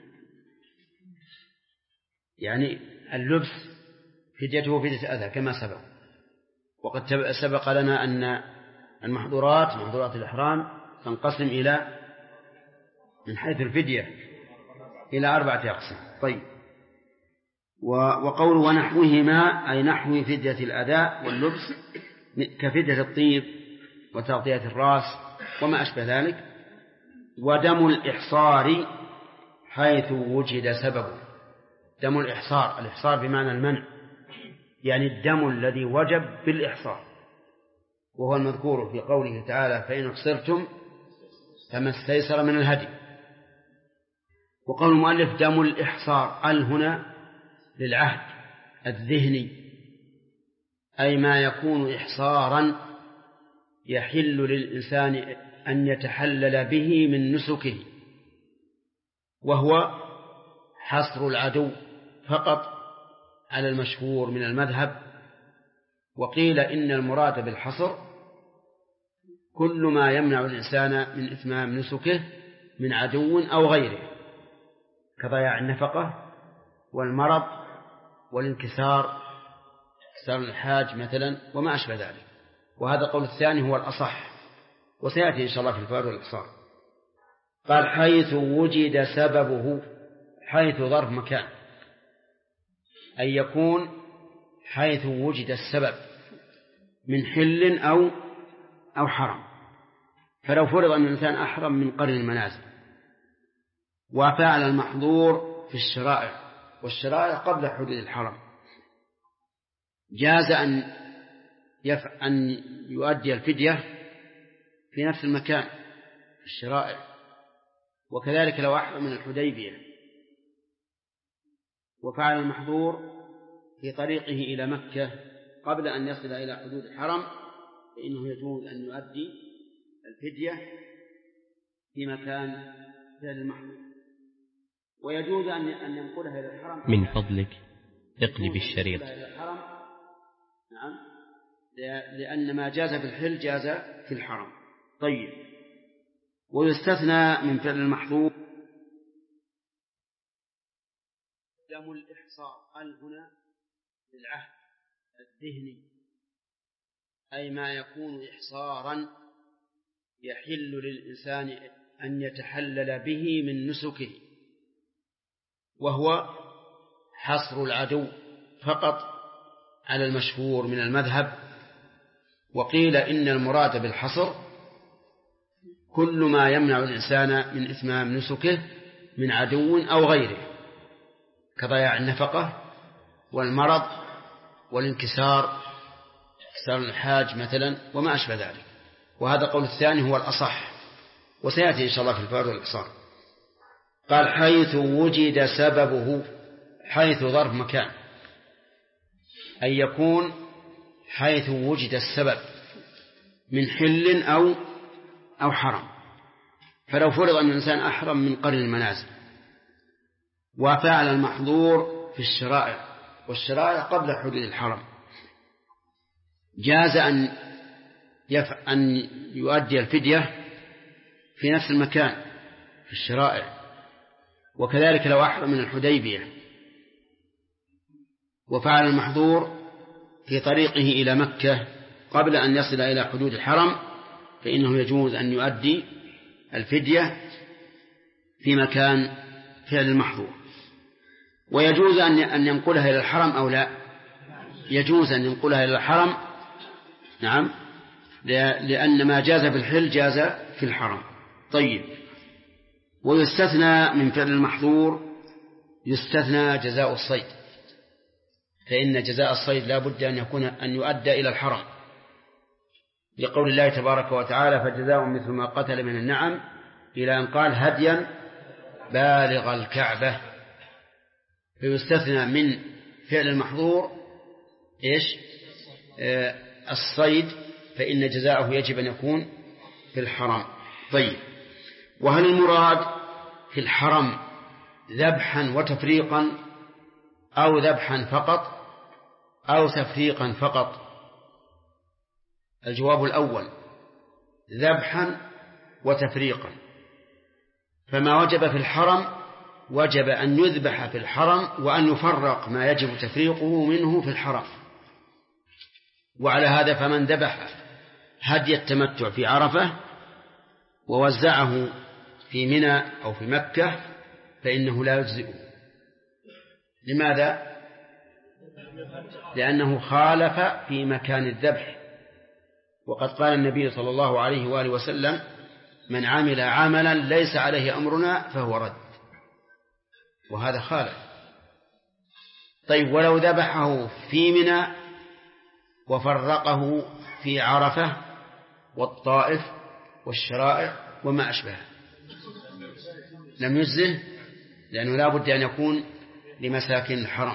يعني اللبس فديته فدية أذى كما سبق. وقد سبق لنا أن محظورات الإحرام تنقسم إلى من حيث الفدية إلى 4 أقسام. طيب، وقول ونحوهما أي نحو فدية الأذى واللبس كفدية الطيب وتغطية الرأس وما أشبه ذلك. ودم الإحصار حيث وجد سببه. دم الإحصار بمعنى المنع، يعني الدم الذي وجب بالإحصار، وهو المذكور في قوله تعالى فإن أحصرتم فما استيسر من الهدي. وقول المؤلف دم الإحصار هنا للعهد الذهني، أي ما يكون إحصارا يحل للإنسان أن يتحلل به من نسكه، وهو حصر العدو فقط على المشهور من المذهب. وقيل إن المراد بالحصر كل ما يمنع الإنسان من إتمام نسكه من عدو أو غيره، كضياع النفقة والمرض والانكسار، انكسار الحاج مثلا وما أشبه ذلك. وهذا قول الثاني هو الأصح، وسيأتي إن شاء الله في الفوائد والإحصار. قال حيث وجد سببه. حيث ظرف مكان، أي يكون حيث وجد السبب من حل أو حرم. فلو فرض أن الإنسان أحرم من قرن المنازل وفعل المحظور في الشرائع، والشرائع قبل حدود الحرم، جاز أن يؤدي الفدية في نفس المكان في الشرائع. وكذلك لو أحرم من الحديبية وفعل المحظور في طريقه إلى مكة قبل أن يصل إلى حدود الحرم، فإنه يجوز أن يؤدي الفدية في مكان فعل المحظور، ويجوز أن ينقلها إلى الحرم. من فضلك اقلب الشريط. نعم، لأن ما جاز في الحل جاز في الحرم. طيب، ويستثنى من فعل المحظور دم الإحصار هنا للعهد الذهني، أي ما يكون إحصارا يحل للإنسان أن يتحلل به من نسكه، وهو حصر العدو فقط على المشهور من المذهب. وقيل إن المراد بالحصر كل ما يمنع الإنسان من إتمام نسكه من عدو أو غيره، كضياع النفقة والمرض والانكسار، انكسار الحاج مثلا وما أشبه ذلك. وهذا قول الثاني هو الأصح، وسيأتي إن شاء الله في الفوائد والإحصار. قال حيث وجد سببه. حيث ظرف مكان، أي يكون حيث وجد السبب من حل أو حرم. فلو فرض أن الإنسان أحرم من قرن المنازل وفعل المحظور في الشرائع، والشرائع قبل حدود الحرم، جاز أن يؤدي الفدية في نفس المكان في الشرائع. وكذلك لو أحرم من الحديبية وفعل المحظور في طريقه إلى مكة قبل أن يصل إلى حدود الحرم، فإنه يجوز أن يؤدي الفدية في مكان فعل المحظور. ويجوز أن ينقلها إلى الحرم أو لا؟ يجوز أن ينقلها إلى الحرم، نعم، لأن ما جاز في الحل جاز في الحرم. طيب، ويستثنى من فعل المحظور يستثنى جزاء الصيد، فإن جزاء الصيد لا بد أن يؤدى إلى الحرم، لقول الله تبارك وتعالى فجزاء مثل ما قتل من النعم، إلى أن قال هديا بالغ الكعبة. فيستثنى من فعل المحظور الصيد، فإن جزاءه يجب أن يكون في الحرم. طيب، وهل المراد في الحرم ذبحا وتفريقا أو ذبحا فقط أو تفريقا فقط؟ الجواب الأول ذبحا وتفريقا. فما وجب في الحرم وجب أن يذبح في الحرم وأن يفرق ما يجب تفريقه منه في الحرم. وعلى هذا فمن ذبح هدي التمتع في عرفة ووزعه في منى أو في مكة فإنه لا يجزئه. لماذا؟ لأنه خالف في مكان الذبح، وقد قال النبي صلى الله عليه وآله وسلم: من عمل عملا ليس عليه أمرنا فهو رد. وهذا خالف. طيب ولو ذبحه في منى وفرقه في عرفة والطائف والشرائع وما أشبه لم يجزه، لأنه لا بد أن يكون لمساكن الحرم.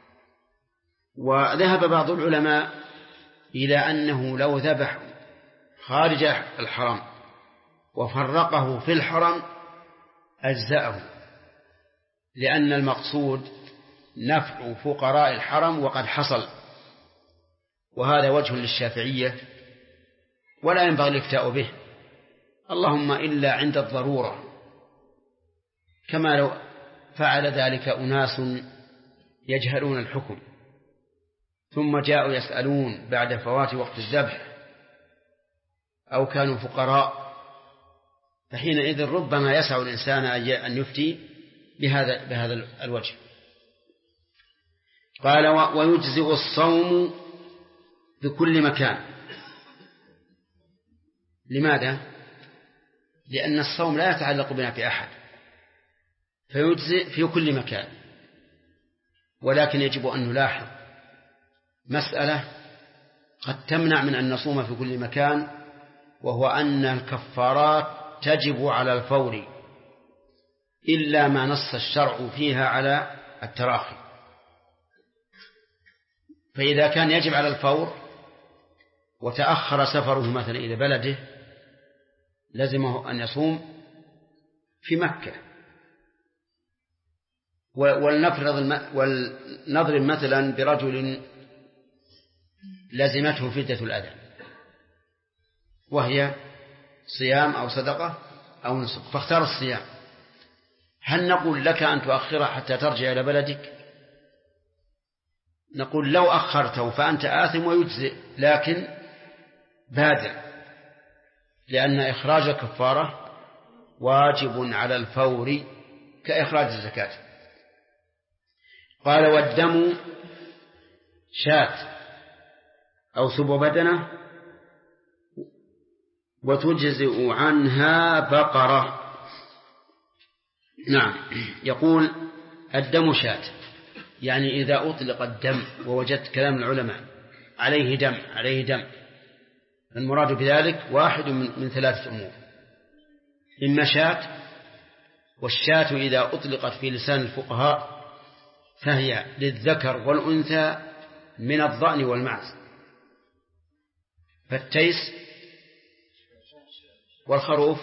وذهب بعض العلماء إلى أنه لو ذبح خارج الحرم وفرقه في الحرم أجزأه، لأن المقصود نفع فقراء الحرم وقد حصل. وهذا وجه للشافعية ولا ينبغي الافتاء به، اللهم إلا عند الضرورة، كما لو فعل ذلك أناس يجهلون الحكم ثم جاءوا يسألون بعد فوات وقت الذبح أو كانوا فقراء، فحينئذ ربما يسع الإنسان أن يفتي بهذا الوجه. قال: ويجزئ الصوم بكل مكان. لماذا؟ لأن الصوم لا يتعلق بنفع أحد، فيجزئ في كل مكان. ولكن يجب أن نلاحظ مسألة قد تمنع من أن نصوم في كل مكان، وهو أن الكفارات تجب على الفور إلا ما نص الشرع فيها على التراخي. فإذا كان يجب على الفور وتأخر سفره مثلا إلى بلده لزمه أن يصوم في مكة. ولنضرب مثلا برجل لزمته فدية الأذى، وهي صيام أو صدقة أو نسك، فاختار الصيام. هل نقول لك أن تؤخره حتى ترجع إلى بلدك؟ نقول لو أخرته فأنت آثم ويجزئ، لكن بادر، لأن إخراج الكفارة واجب على الفور كإخراج الزكاة. قال: والدم شاة أو سبع بدنة وتجزئ عنها بقرة. نعم، يقول الدم شاة، يعني إذا أطلق الدم ووجدت كلام العلماء عليه دم عليه دم، المراد بذلك واحد من ثلاثة أمور: إما شاة، والشاة إذا أطلقت في لسان الفقهاء فهي للذكر والأنثى من الضأن والمعز، فالتيس والخروف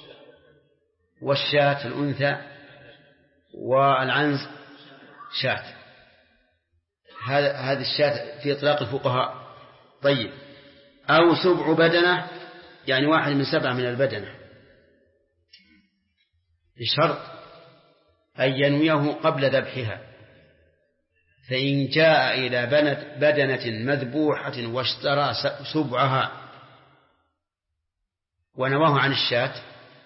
والشاة الأنثى والعنز شاة. هذه الشاة في إطلاق الفقهاء. طيب، أو سبع بدنة، يعني واحد من 7 من البدنة، بشرط أن ينويه قبل ذبحها. فإن جاء إلى بدنة مذبوحة واشترى سبعها ونواه عن الشاة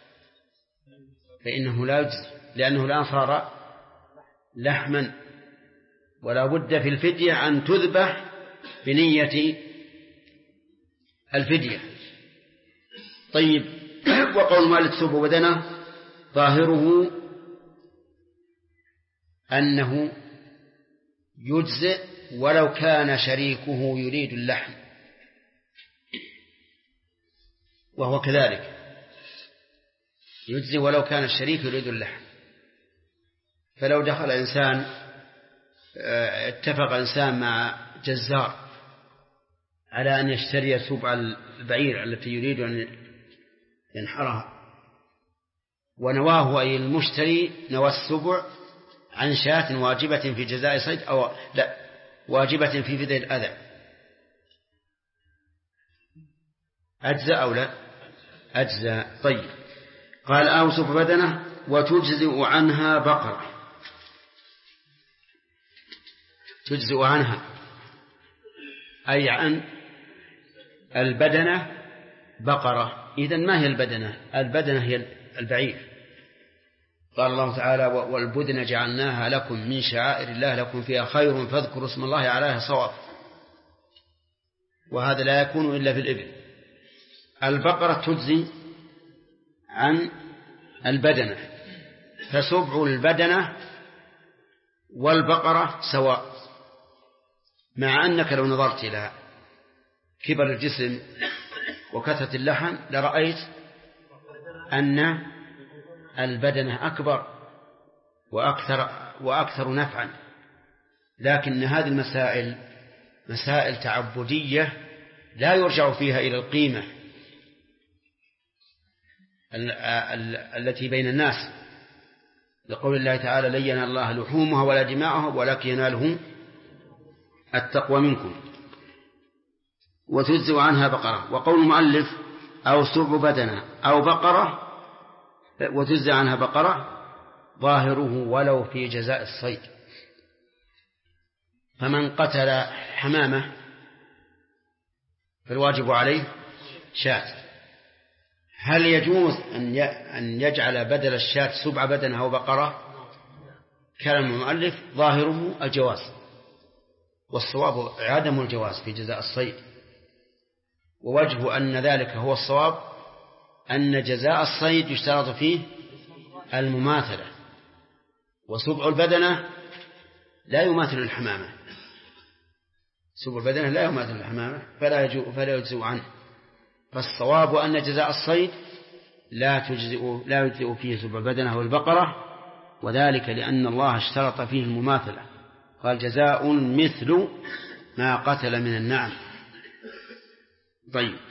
فإنه لا يجزي، لأنه الآن صار لحما، ولا بد في الفدية أن تذبح بنية الفدية. طيب، وقول مالك سبع بدنة ظاهره أنه يجزئ ولو كان شريكه يريد اللحم، وهو كذلك يجزئ ولو كان الشريك يريد اللحم. فلو دخل إنسان، اتفق إنسان مع جزار على أن يشتري سبع البعير التي يريد أن ينحرها، ونواه أي المشتري نوى السبع عن شاة واجبة في جزاء صيد، أو لا، واجبة في فدية الأذى، أجزاء أو لا؟ أجزاء. طيب، قال: أو سبع بدنة وتجزئ عنها بقرة. تجزئ عنها أي عن البدنة بقرة. إذن ما هي البدنة؟ البدنة هي البعير. قال الله تعالى: والبدن جعلناها لكم من شعائر الله لكم فيها خير فاذكروا اسم الله عليها صواف. وهذا لا يكون إلا في الإبل. البقرة تجزي عن البدنة، فسبع البدنة والبقرة سواء، مع أنك لو نظرت إلى كبر الجسم وكثرة اللحم لرأيت أن البدنة أكبر وأكثر نفعا، لكن هذه المسائل مسائل تعبدية لا يرجع فيها إلى القيمة التي بين الناس، لقول الله تعالى: لن ينال الله لحومها ولا دماؤها ولكن يناله التقوى منكم. وتجزئ عنها بقرة. وقول المؤلف: أو سبع بدنة أو بقرة، وتجزئ عنها بقرة، ظاهره ولو في جزاء الصيد. فمن قتل حمامة فالواجب عليه شاة. هل يجوز أن يجعل بدل الشاة سبع بدنة أو بقرة؟ كلام المؤلف ظاهره الجواز، والصواب عدم الجواز في جزاء الصيد. ووجه أن ذلك هو الصواب أن جزاء الصيد يشترط فيه المماثلة، وسبع البدنة لا يماثل الحمامة، سبع البدنة لا يماثل الحمامة فلا يجزئ عنه. فالصواب أن جزاء الصيد لا يجزئ فيه سبع البدنة والبقرة، وذلك لأن الله اشترط فيه المماثلة، قال: جزاء مثل ما قتل من النعم. طيب،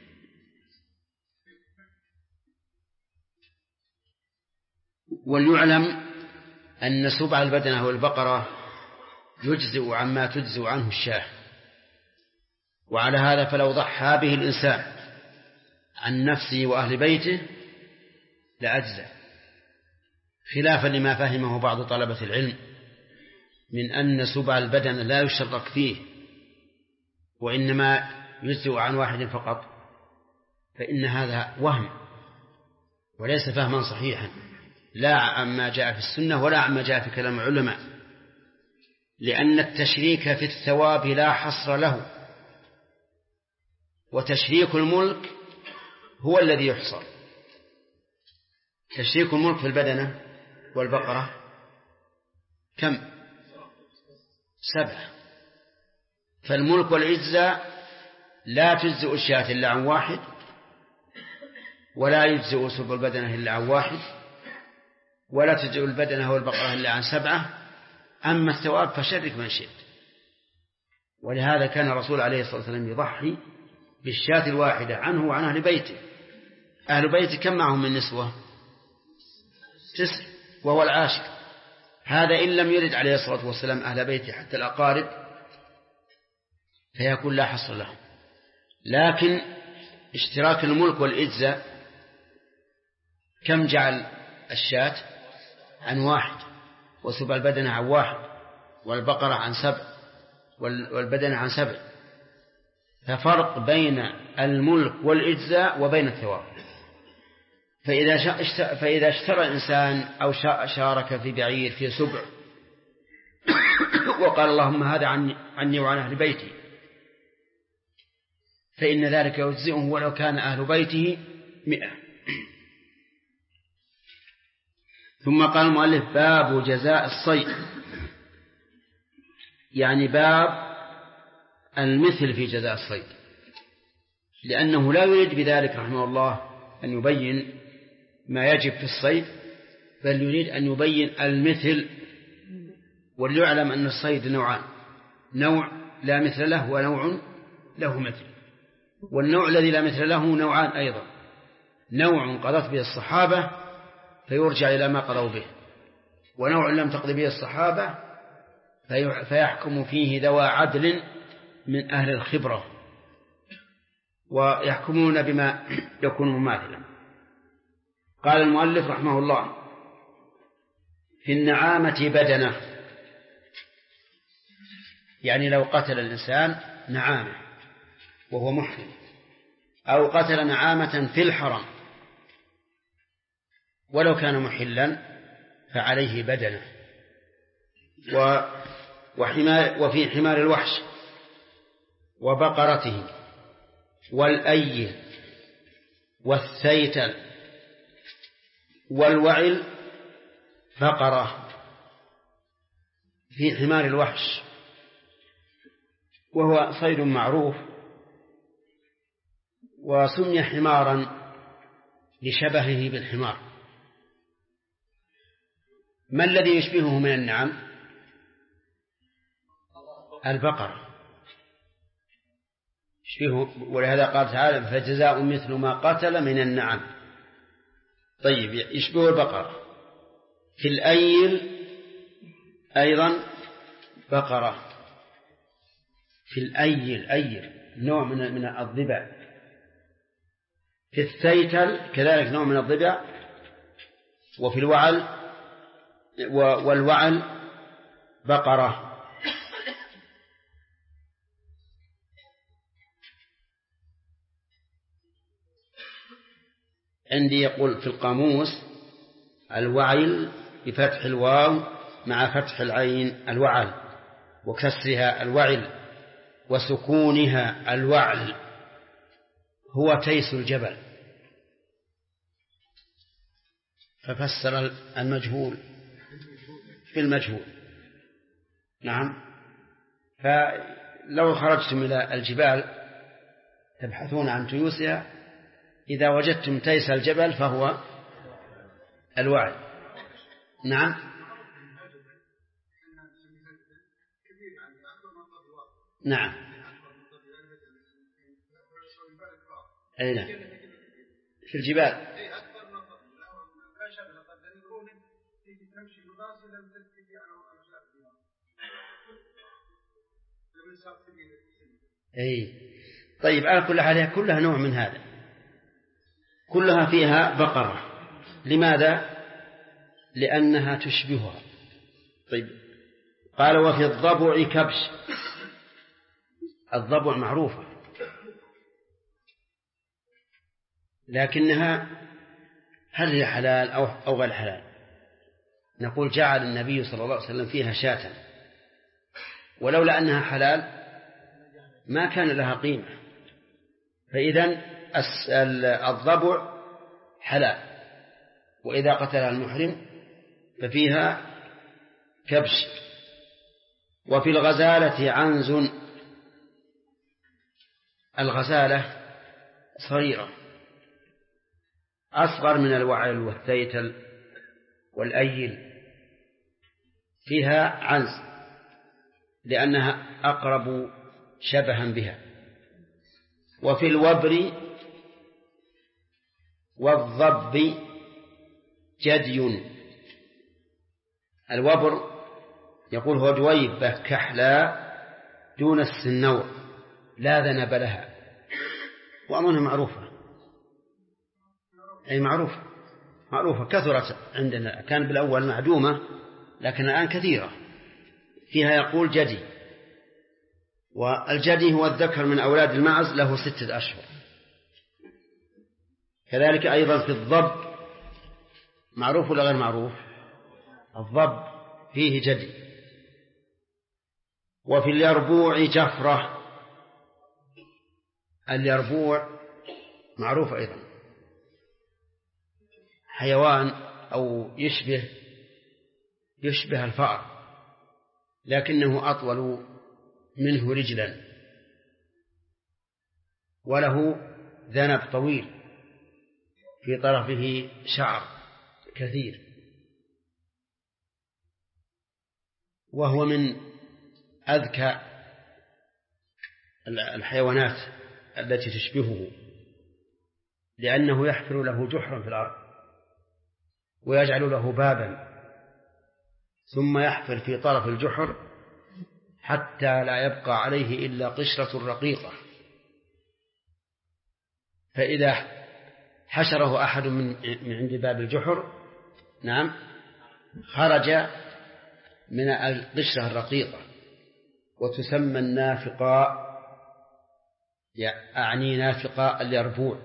وليعلم أن سبع البدنة والبقرة يجزئ عما تجزئ عنه الشاة، وعلى هذا فلو ضحى به الإنسان عن نفسه وأهل بيته لأجزى، خلافا لما فهمه بعض طلبة العلم من أن سبع البدن لا يشترك فيه وإنما يجزئ عن واحد فقط، فإن هذا وهم وليس فهما صحيحا، لا عما جاء في السنة ولا عما جاء في كلام العلماء، لأن التشريك في الثواب لا حصر له، وتشريك الملك هو الذي يحصر. تشريك الملك في البدنة والبقرة كم؟ 7. فالملك والإجزاء لا تجزئ الشاة إلا عن واحد، ولا يجزئ سبع البدنة إلا عن واحد، ولا تجزئ البدنة والبقرة إلا عن 7. أما الثواب فشرك من شئت. ولهذا كان الرسول عليه الصلاة والسلام يضحي بالشاة الواحدة عنه وعن أهل بيته. أهل بيته كم معهم من نسوة؟ 9، وهو العاشر. هذا إن لم يرد عليه الصلاة والسلام أهل بيته حتى الأقارب فيكون لا حصر له. لكن اشتراك الملك والإجزاء كم جعل الشاة؟ عن 1، وسبع البدنة عن 1، والبقرة عن 7، والبدنة عن 7. ففرق بين الملك والإجزاء وبين الثواب. فإذا اشترى إنسان أو شارك في بعير في سبع وقال: اللهم هذا عني وعن أهل بيتي، فإن ذلك يجزئه ولو كان أهل بيته 100. ثم قال المؤلف: باب جزاء الصيد، يعني باب المثل في جزاء الصيد، لأنه لا يريد بذلك رحمه الله أن يبين ما يجب في الصيد، بل يريد أن يبين المثل. وليعلم أن الصيد نوعان: نوع لا مثل له ونوع له مثل. والنوع الذي لا مثل له نوعان أيضا: نوع قضت به الصحابة فيرجع إلى ما قضوا به، ونوع لم تقض به الصحابة فيحكم فيه ذوى عدل من أهل الخبرة ويحكمون بما يكون مماثلا. قال المؤلف رحمه الله: في النعامة بدنة، يعني لو قتل الإنسان نعامة وهو محرم، أو قتل نعامة في الحرم ولو كان محلا فعليه بدنة. وفي حمار الوحش وبقرته والأي والثيتل والوعل بقرة في حمار الوحش، وهو صيد معروف، وسمي حمارا لشبهه بالحمار. ما الذي يشبهه من النعم؟ البقرة يشبهه، ولهذا قال تعالى فجزاء مثل ما قتل من النعم. طيب، يشبه البقرة. في الأيل أيضا بقرة، في الأيل نوع من الضبع. في الثيتل كذلك نوع من الضبع. وفي والوعل بقرة. عندي يقول في القاموس الوعل بفتح الواو مع فتح العين الوعل، وكسرها الوعل، وسكونها الوعل، هو تيس الجبل. ففسر المجهول بالمجهول. نعم. فلو خرجتم إلى الجبال تبحثون عن تيوسها، إذا وجدتم تيس الجبل فهو الوعل. نعم. نعم. أي نعم. في الجبال. أي. طيب، على كل حال كلها نوع من هذا، كلها فيها بقرة. لماذا؟ لأنها تشبهها. طيب، قال وفي الضبع كبش. الضبع معروفة، لكنها هل هي حلال أو غير حلال؟ نقول جعل النبي صلى الله عليه وسلم فيها شاة، ولولا أنها حلال ما كان لها قيمة. فإذن الضبع حلال، وإذا قتلها المحرم ففيها كبش. وفي الغزالة عنز. الغزالة صغيرة أصغر من الوعل والثيتل والأيل، فيها عنز لأنها أقرب شبها بها. وفي الوبر والضب جدي. الوبر يقول هو دويبة كحلاء دون السنور لا ذنب لها، وأظنها معروفة. أي معروفة كثرت عندنا، كان بالأول معدومة لكن الآن كثيرة. فيها يقول جدي، والجدي هو الذكر من أولاد المعز له 6 أشهر. كذلك أيضا في الضب، معروف ولا غير معروف؟ الضب فيه جدي. وفي اليربوع جفرة. اليربوع معروف أيضا، حيوان أو يشبه الفأر، لكنه أطول منه رجلا، وله ذنب طويل في طرفه شعر كثير، وهو من أذكى الحيوانات التي تشبهه، لأنه يحفر له جحرا في الأرض ويجعل له بابا، ثم يحفر في طرف الجحر حتى لا يبقى عليه إلا قشرة رقيقة، فإذا حشره أحد من عند باب الجحر نعم خرج من القشرة الرقيقة، وتسمى النافقاء، أعني نافقاء اليربوع،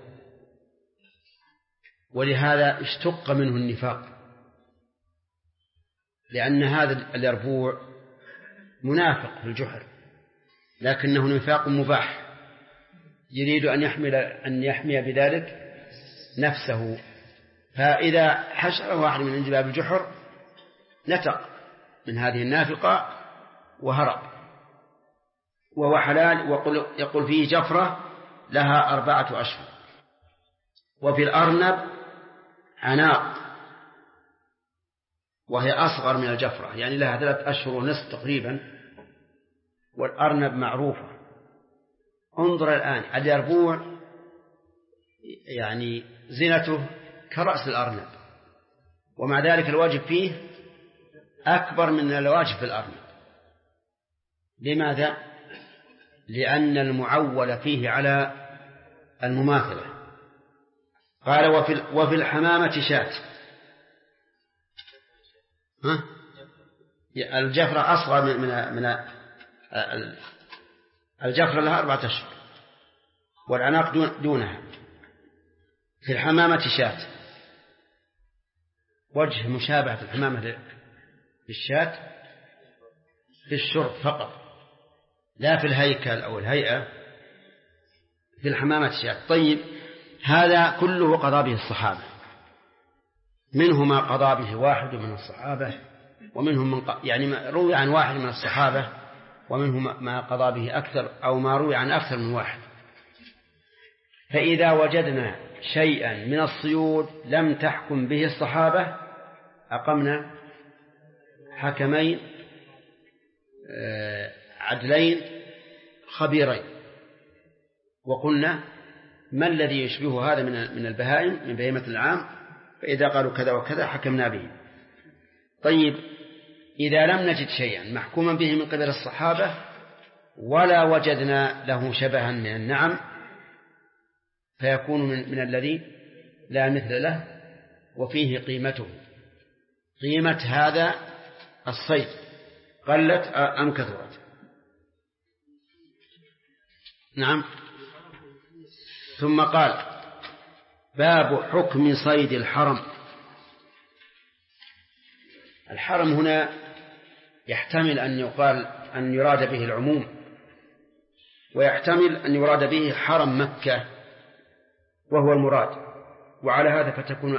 ولهذا اشتق منه النفاق، لأن هذا اليربوع منافق في الجحر، لكنه نفاق مباح، يريد أن يحمي بذلك نفسه، فإذا حشر واحد من انجباب الجحر نتق من هذه النافقة وهرب، وهو حلال. يقول فيه جفرة لها 4 أشهر. وفي الأرنب عناق، وهي أصغر من الجفرة، يعني لها 3 أشهر ونصف تقريبا، والأرنب معروفة. انظر الآن اليربوع يعني زينته كرأس الأرنب، ومع ذلك الواجب فيه أكبر من الواجب في الأرنب. لماذا؟ لأن المعول فيه على المماثلة. قال وفي الحمامة شاة. الجفرة أصغر من الجفرة لها 4 أشهر، والعناق دونها. في الحمامة شاة، وجه مشابهة الحمامة للشاة في الشرب فقط، لا في الهيكل أو الهيئة. في الحمامة شاة. طيب، هذا كله قضى به الصحابة، منهم ما قضى به واحد من الصحابة، ومنهم يعني روي عن واحد من الصحابة، ومنهم ما قضى به أكثر أو ما روي عن أكثر من واحد. فإذا وجدنا شيئا من الصيود لم تحكم به الصحابة أقمنا حكمين عدلين خبيرين، وقلنا ما الذي يشبه هذا من البهائم من بهيمة العام، فإذا قالوا كذا وكذا حكمنا به. طيب، إذا لم نجد شيئا محكوما به من قبل الصحابة ولا وجدنا له شبها من النعم، فيكون من الذي لا مثل له وفيه قيمته، قيمة هذا الصيد قلت أم كثرت. نعم. ثم قال باب حكم صيد الحرم. الحرم هنا يحتمل أن يقال أن يراد به العموم، ويحتمل أن يراد به حرم مكة وهو المراد، وعلى هذا فتكون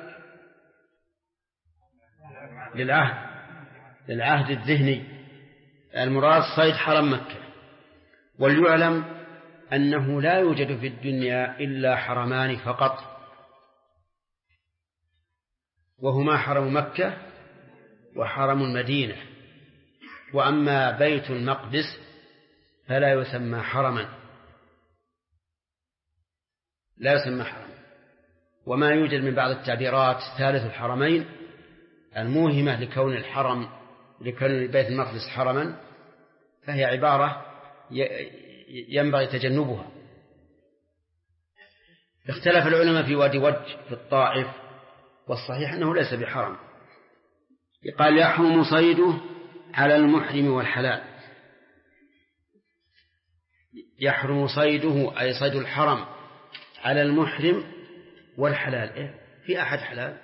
للعهد الذهني، المراد صيد حرم مكة. وليعلم أنه لا يوجد في الدنيا إلا حرمان فقط، وهما حرم مكة وحرم المدينة، وأما بيت المقدس فلا يسمى حرما، لا يسمى حرما. وما يوجد من بعض التعبيرات ثالث الحرمين الموهمة لكون بيت المقدس حرما، فهي عبارة ينبغي تجنبها. اختلف العلماء في وادي وج في الطائف، والصحيح أنه ليس بحرم. قال يحرم صيده على المحرم والحلال. يحرم صيده أي صيد الحرم على المحرم والحلال. في أحد حلال؟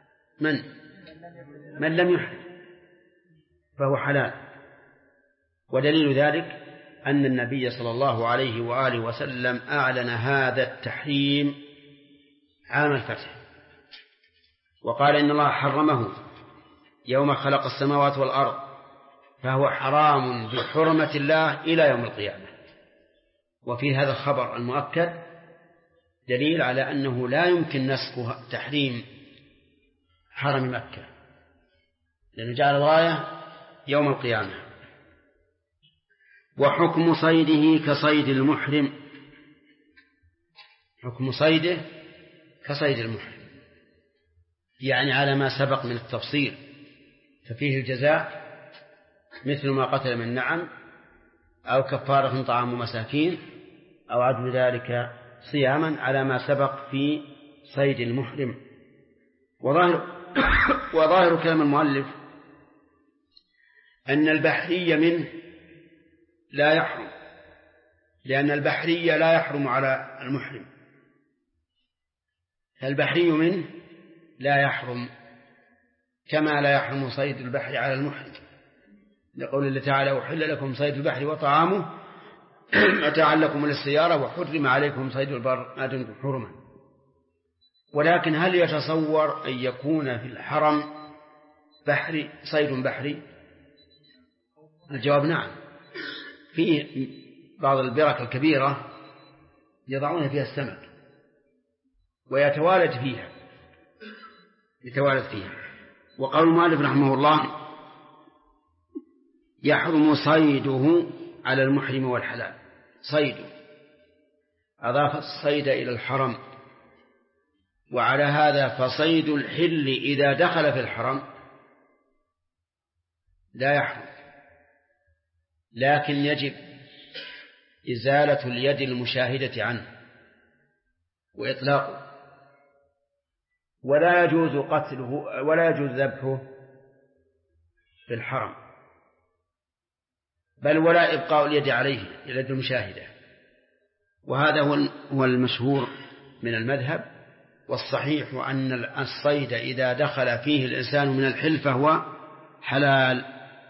من لم يحرم فهو حلال. ودليل ذلك أن النبي صلى الله عليه وآله وسلم أعلن هذا التحريم عام الفتح، وقال إن الله حرمه يوم خلق السماوات والأرض، فهو حرام بحرمة الله إلى يوم القيامة. وفي هذا الخبر المؤكد دليل على أنه لا يمكن نسخ تحريم حرم مكة، لأنه جعل الغاية يوم القيامة. وحكم صيده كصيد المحرم، حكم صيده كصيد المحرم، يعني على ما سبق من التفصيل، ففيه الجزاء مثل ما قتل من نعم، أو كفارة طعام مساكين، أو عدل ذلك صياما، على ما سبق في صيد المحرم. وظاهر كلام المؤلف أن البحري منه لا يحرم، لأن البحري لا يحرم على المحرم، البحري منه لا يحرم كما لا يحرم صيد البحر على المحرم، لقول الله تعالى أحل لكم صيد البحر وطعامه متاعا لكم للسيارة وحرم عليكم صيد البر ما دمتم حرما. ولكن هل يتصور أن يكون في الحرم بحري صيد بحري؟ الجواب نعم. في بعض البرك الكبيرة يضعون فيها السمك ويتوالد فيها. وقال المؤلف رحمه الله: يحرم صيده على المحرم والحلال. صيده أضاف الصيد إلى الحرم، وعلى هذا فصيد الحل إذا دخل في الحرم لا يحرم، لكن يجب إزالة اليد المشاهدة عنه وإطلاقه، ولا يجوز قتله ولا يجوز ذبحه في الحرم، بل ولا إبقاء اليد عليه اليد المشاهدة. وهذا هو المشهور من المذهب. والصحيح أن الصيد إذا دخل فيه الإنسان من الحل فهو حلال،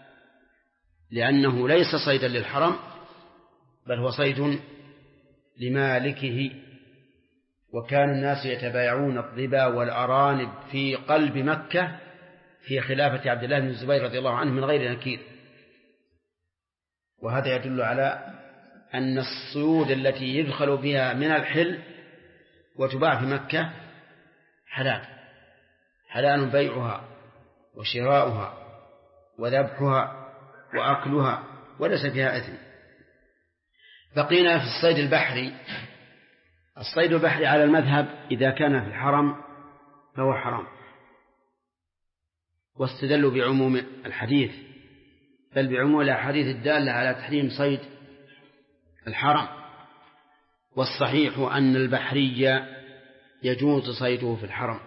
لأنه ليس صيدا للحرم بل هو صيد لمالكه. وكان الناس يتبايعون الظبا والأرانب في قلب مكة في خلافة عبد الله بن الزبير رضي الله عنه من غير نكير. وهذا يدل على أن الصيود التي يدخل بها من الحل وتباع في مكة حلال بيعها وشراؤها وذبحها وأكلها وليس فيها إثم. بقينا في الصيد البحري. الصيد البحري على المذهب إذا كان في الحرم فهو حرام، واستدلوا بعموم الحديث، بل بعموم الأحاديث الدالة على تحريم صيد الحرم. والصحيح أن البحري يجوز صيده في الحرم،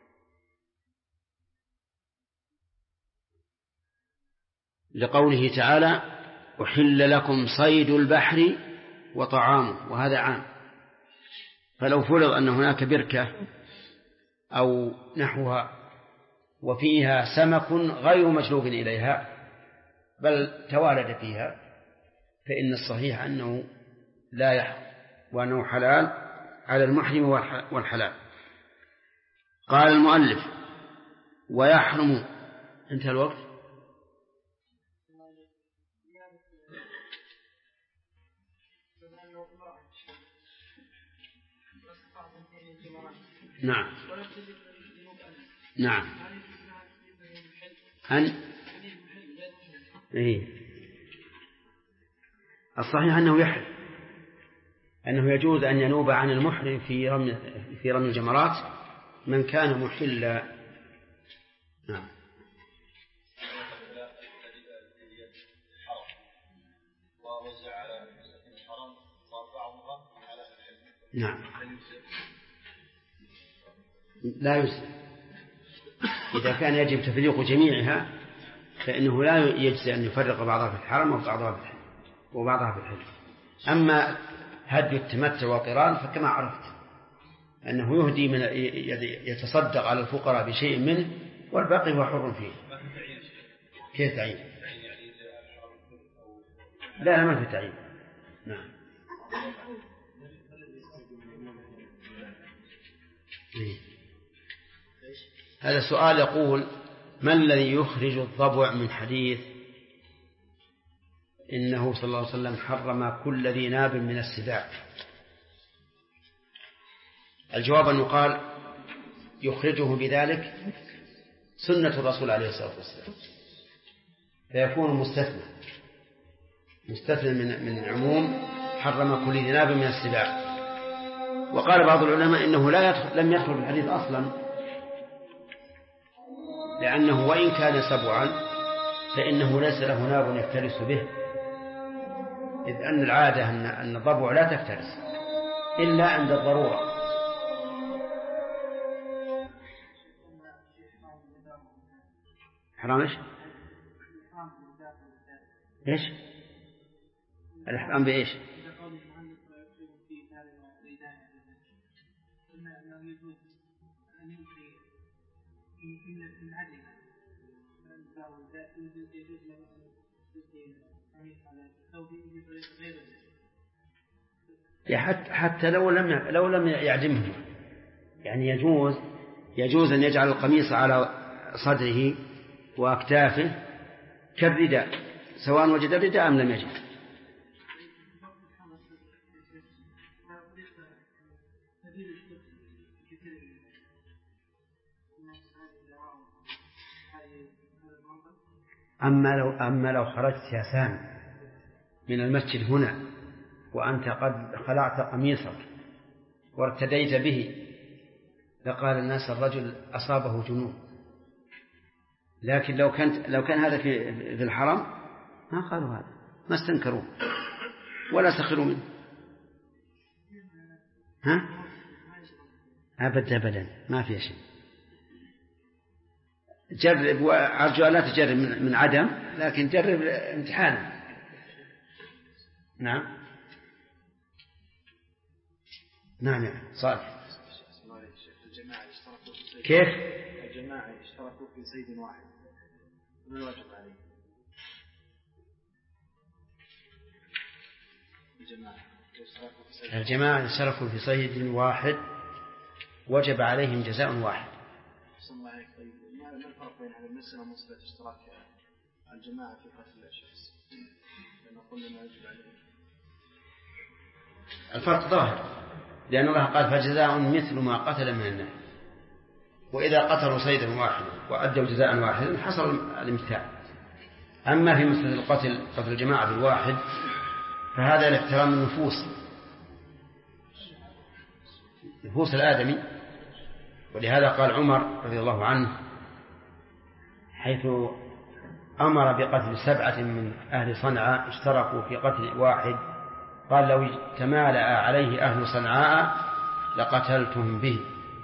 لقوله تعالى: أحل لكم صيد البحر وطعامه، وهذا عام. فلو فرض أن هناك بركة أو نحوها وفيها سمك غير مجلوب إليها بل توالد فيها، فإن الصحيح أنه لا يحرم، وأنه حلال على المحرم والحلال. قال المؤلف: ويحرم. انتهى الوقت. نعم نعم. الصحيح أنه يحرم، أنه يجوز أن ينوب عن المحرم في رمي الجمرات من كان محلا. نعم. نعم. لا يجزي. إذا كان يجب تفريق جميعها فإنه لا يجزي أن يفرق بعضها في الحرم وبعضها في الحل. أما هدي التمتع والقران فكما عرفت أنه يهدي من يتصدق على الفقراء بشيء منه والباقي هو حر فيه. كيف تعيين؟ لا ما في تعيين. نعم. هذا سؤال يقول: ما الذي يخرج الضبع من حديث إنه صلى الله عليه وسلم حرم كل ذي ناب من السباع؟ الجواب أنه قال يخرجه بذلك سنة الرسول عليه الصلاة والسلام، فيكون مستثنى من عموم حرم كل ذي ناب من السباع. وقال بعض العلماء إنه لم يدخل الحديث أصلا، لأنه وإن كان سبعا فإنه ليس له ناب يفترس به، إذ أن العادة أن الضبع لا تفترس إلا عند الضرورة. حرام إيش؟ الإحرام بإيش؟ حتى لو لم يعدمه يعني يجوز أن يجعل القميص على صدره وأكتافه كالرداء، سواء وجد الرداء أم لم يجد. أما لو خرجت يا سامي من المسجد هنا وأنت قد خلعت قميصك وارتديت به لقال الناس الرجل أصابه جنون، لكن لو كان هذا في الحرم ما قالوا هذا، ما استنكروا ولا سخروا منه. ها؟ أبدا ما في شيء. جرب، وأرجو لا تجرب من عدم، لكن جرب امتحانا. نعم صالح. كيف؟ الجماعة اشتركوا في صيد واحد، ما الواجب عليه؟ الجماعة اشتركوا في صيد واحد وجب عليهم جزاء واحد. طيب ما الفرق بين هذا المسألة ومسألة اشتراك الجماعة في قتل الشخص؟ لأن قلنا ما يجب عليه. الفرق ظاهر، لأن الله قال فجزاء مثل ما قتل من الناس، وإذا قتلوا صيدا واحدا وأدوا جزاء واحدا حصل الامتثال. أما في مسألة قتل الجماعة بالواحد فهذا لاحترام نفوس الآدمي، ولهذا قال عمر رضي الله عنه حيث أمر بقتل 7 من أهل صنعاء اشتركوا في قتل واحد، قال لو تمالأ عليه أهل صنعاء لقتلتهم به.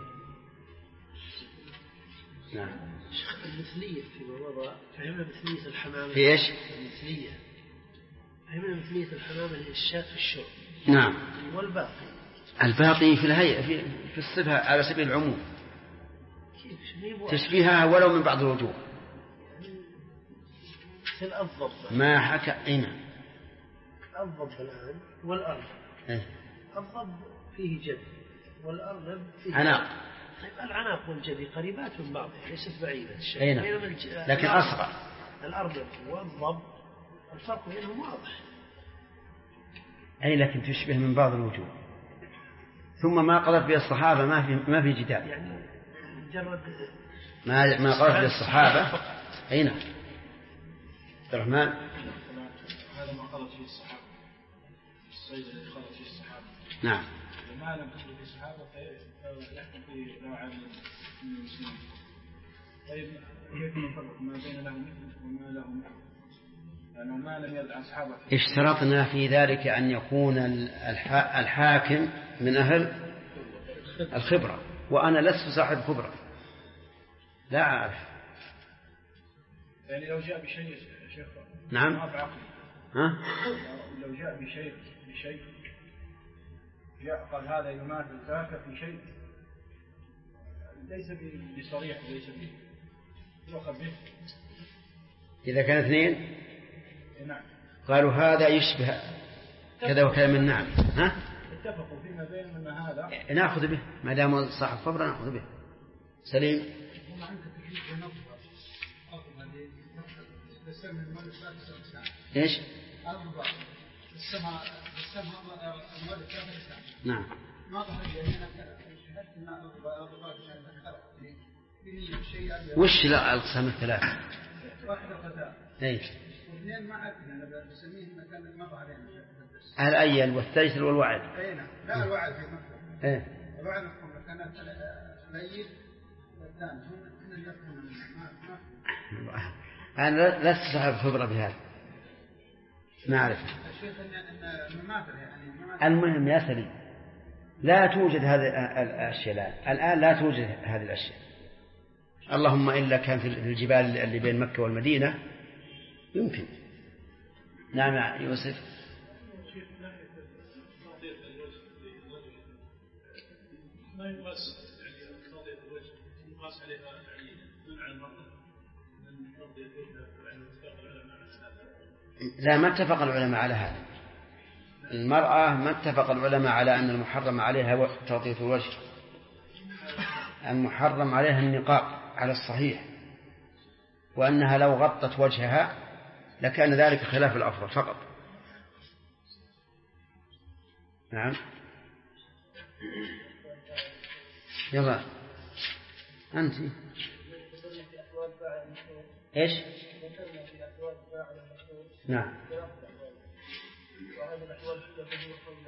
نعم. المثلية فيما مضى فهمنا مثلية الحمامة في إيش؟ المثلية فهمنا مثلية الحمامة للشاة في الشرب. نعم. الباقي في الهيئة في الصفة على سبيل العموم تشبيهها ولو من بعض الوجوه. مثل الضب ما حكى أين الضب الآن والأرض. الضب فيه جد والأرنب فيه عناق. طيب العناق والجدي قريبات من بعض ليست بعيدة، لكن أصغر. الأرنب والضب الفرق بينهم واضح، لكن تشبه من بعض الوجوه. ثم ما قضت به الصحابة ما في جدال، يعني مجرد ما قضت به الصحابة. أين الرحمن؟ هذا ما قضت فيه الصحابة، الصيد الذي قضت فيه الصحابة. نعم. وما لم تقض فيه الصحابة فيحكم فيه نوعا من المسلمين. طيب كيف نفرق ما بين له مثل وما له مثل؟ لأنه ما لم يرد عن أصحابه. اشترطنا في ذلك أن يكون الحاكم من أهل الخبرة، وأنا لست صاحب خبرة لا أعرف. يعني لو جاء بشيء شيخ نعم. ما بعقل. لو جاء بشيء جاء قال هذا يماثل ذاك في شيء ليس بصريح وليس به. إذا كان 2 نعم قالوا هذا يشبه كذا وكذا من نعم اتفقوا فيما بينهم أن هذا نأخذ به ما دام صاحب خبرة نأخذ به. سليم. إيش؟ نعم. وش لا الأقسام الثلاث؟ واحد وقتال. إيش؟ واثنين ما أكلنا نسميه مكان مضى علينا. الأيل والثيسل والوعد. لا الوعد في مكة. الوعد نقول مكان الأيل والثاني هنا يكون أنا لست صاحب خبرة بهذا ما أعرف. المهم يا سليم لا توجد هذه الأشياء الآن لا توجد هذه الأشياء، اللهم إلا كان في الجبال اللي بين مكة والمدينة يمكن. نعم يا يوسف. ما يقاس يعني قضية الوجه يقاس عليها يعني منع المرأة من قضية الوجه يعني اتفاق العلماء على هذا. لا ما اتفق العلماء على هذا. المرأة ما اتفق العلماء على أن المحرم عليها تغطية الوجه. المحرم عليها النقاب على الصحيح، وأنها لو غطت وجهها لكان ذلك خلاف الأفضل فقط. نعم. يلا أنت إيش؟ نعم. وهذه الأحوال كلها تدور حول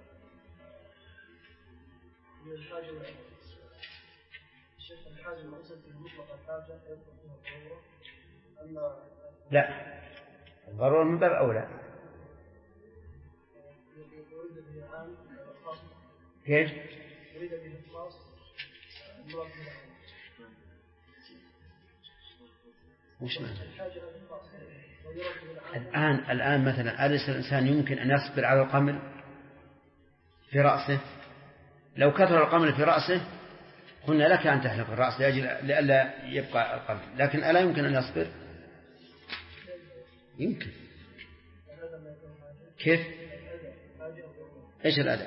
الحاجة والعمل. الشيخ الحاجة المقصود بالمطلق الحاجة يدخل فيها الضرورة، أما لا، الضرورة من باب أولى. يريد به عام خاص. كيف؟ يريد به الخاص المراد به العام. وش معنى؟ الحاجة للخاص ويراد به العام. الآن مثلا أليس الإنسان يمكن أن يصبر على القمل في رأسه؟ لو كثر القمل في رأسه قلنا لك أن تحلق الرأس لئلا يبقى القمل، لكن ألا يمكن أن يصبر؟ يمكن. كيف؟ إيش الأذى؟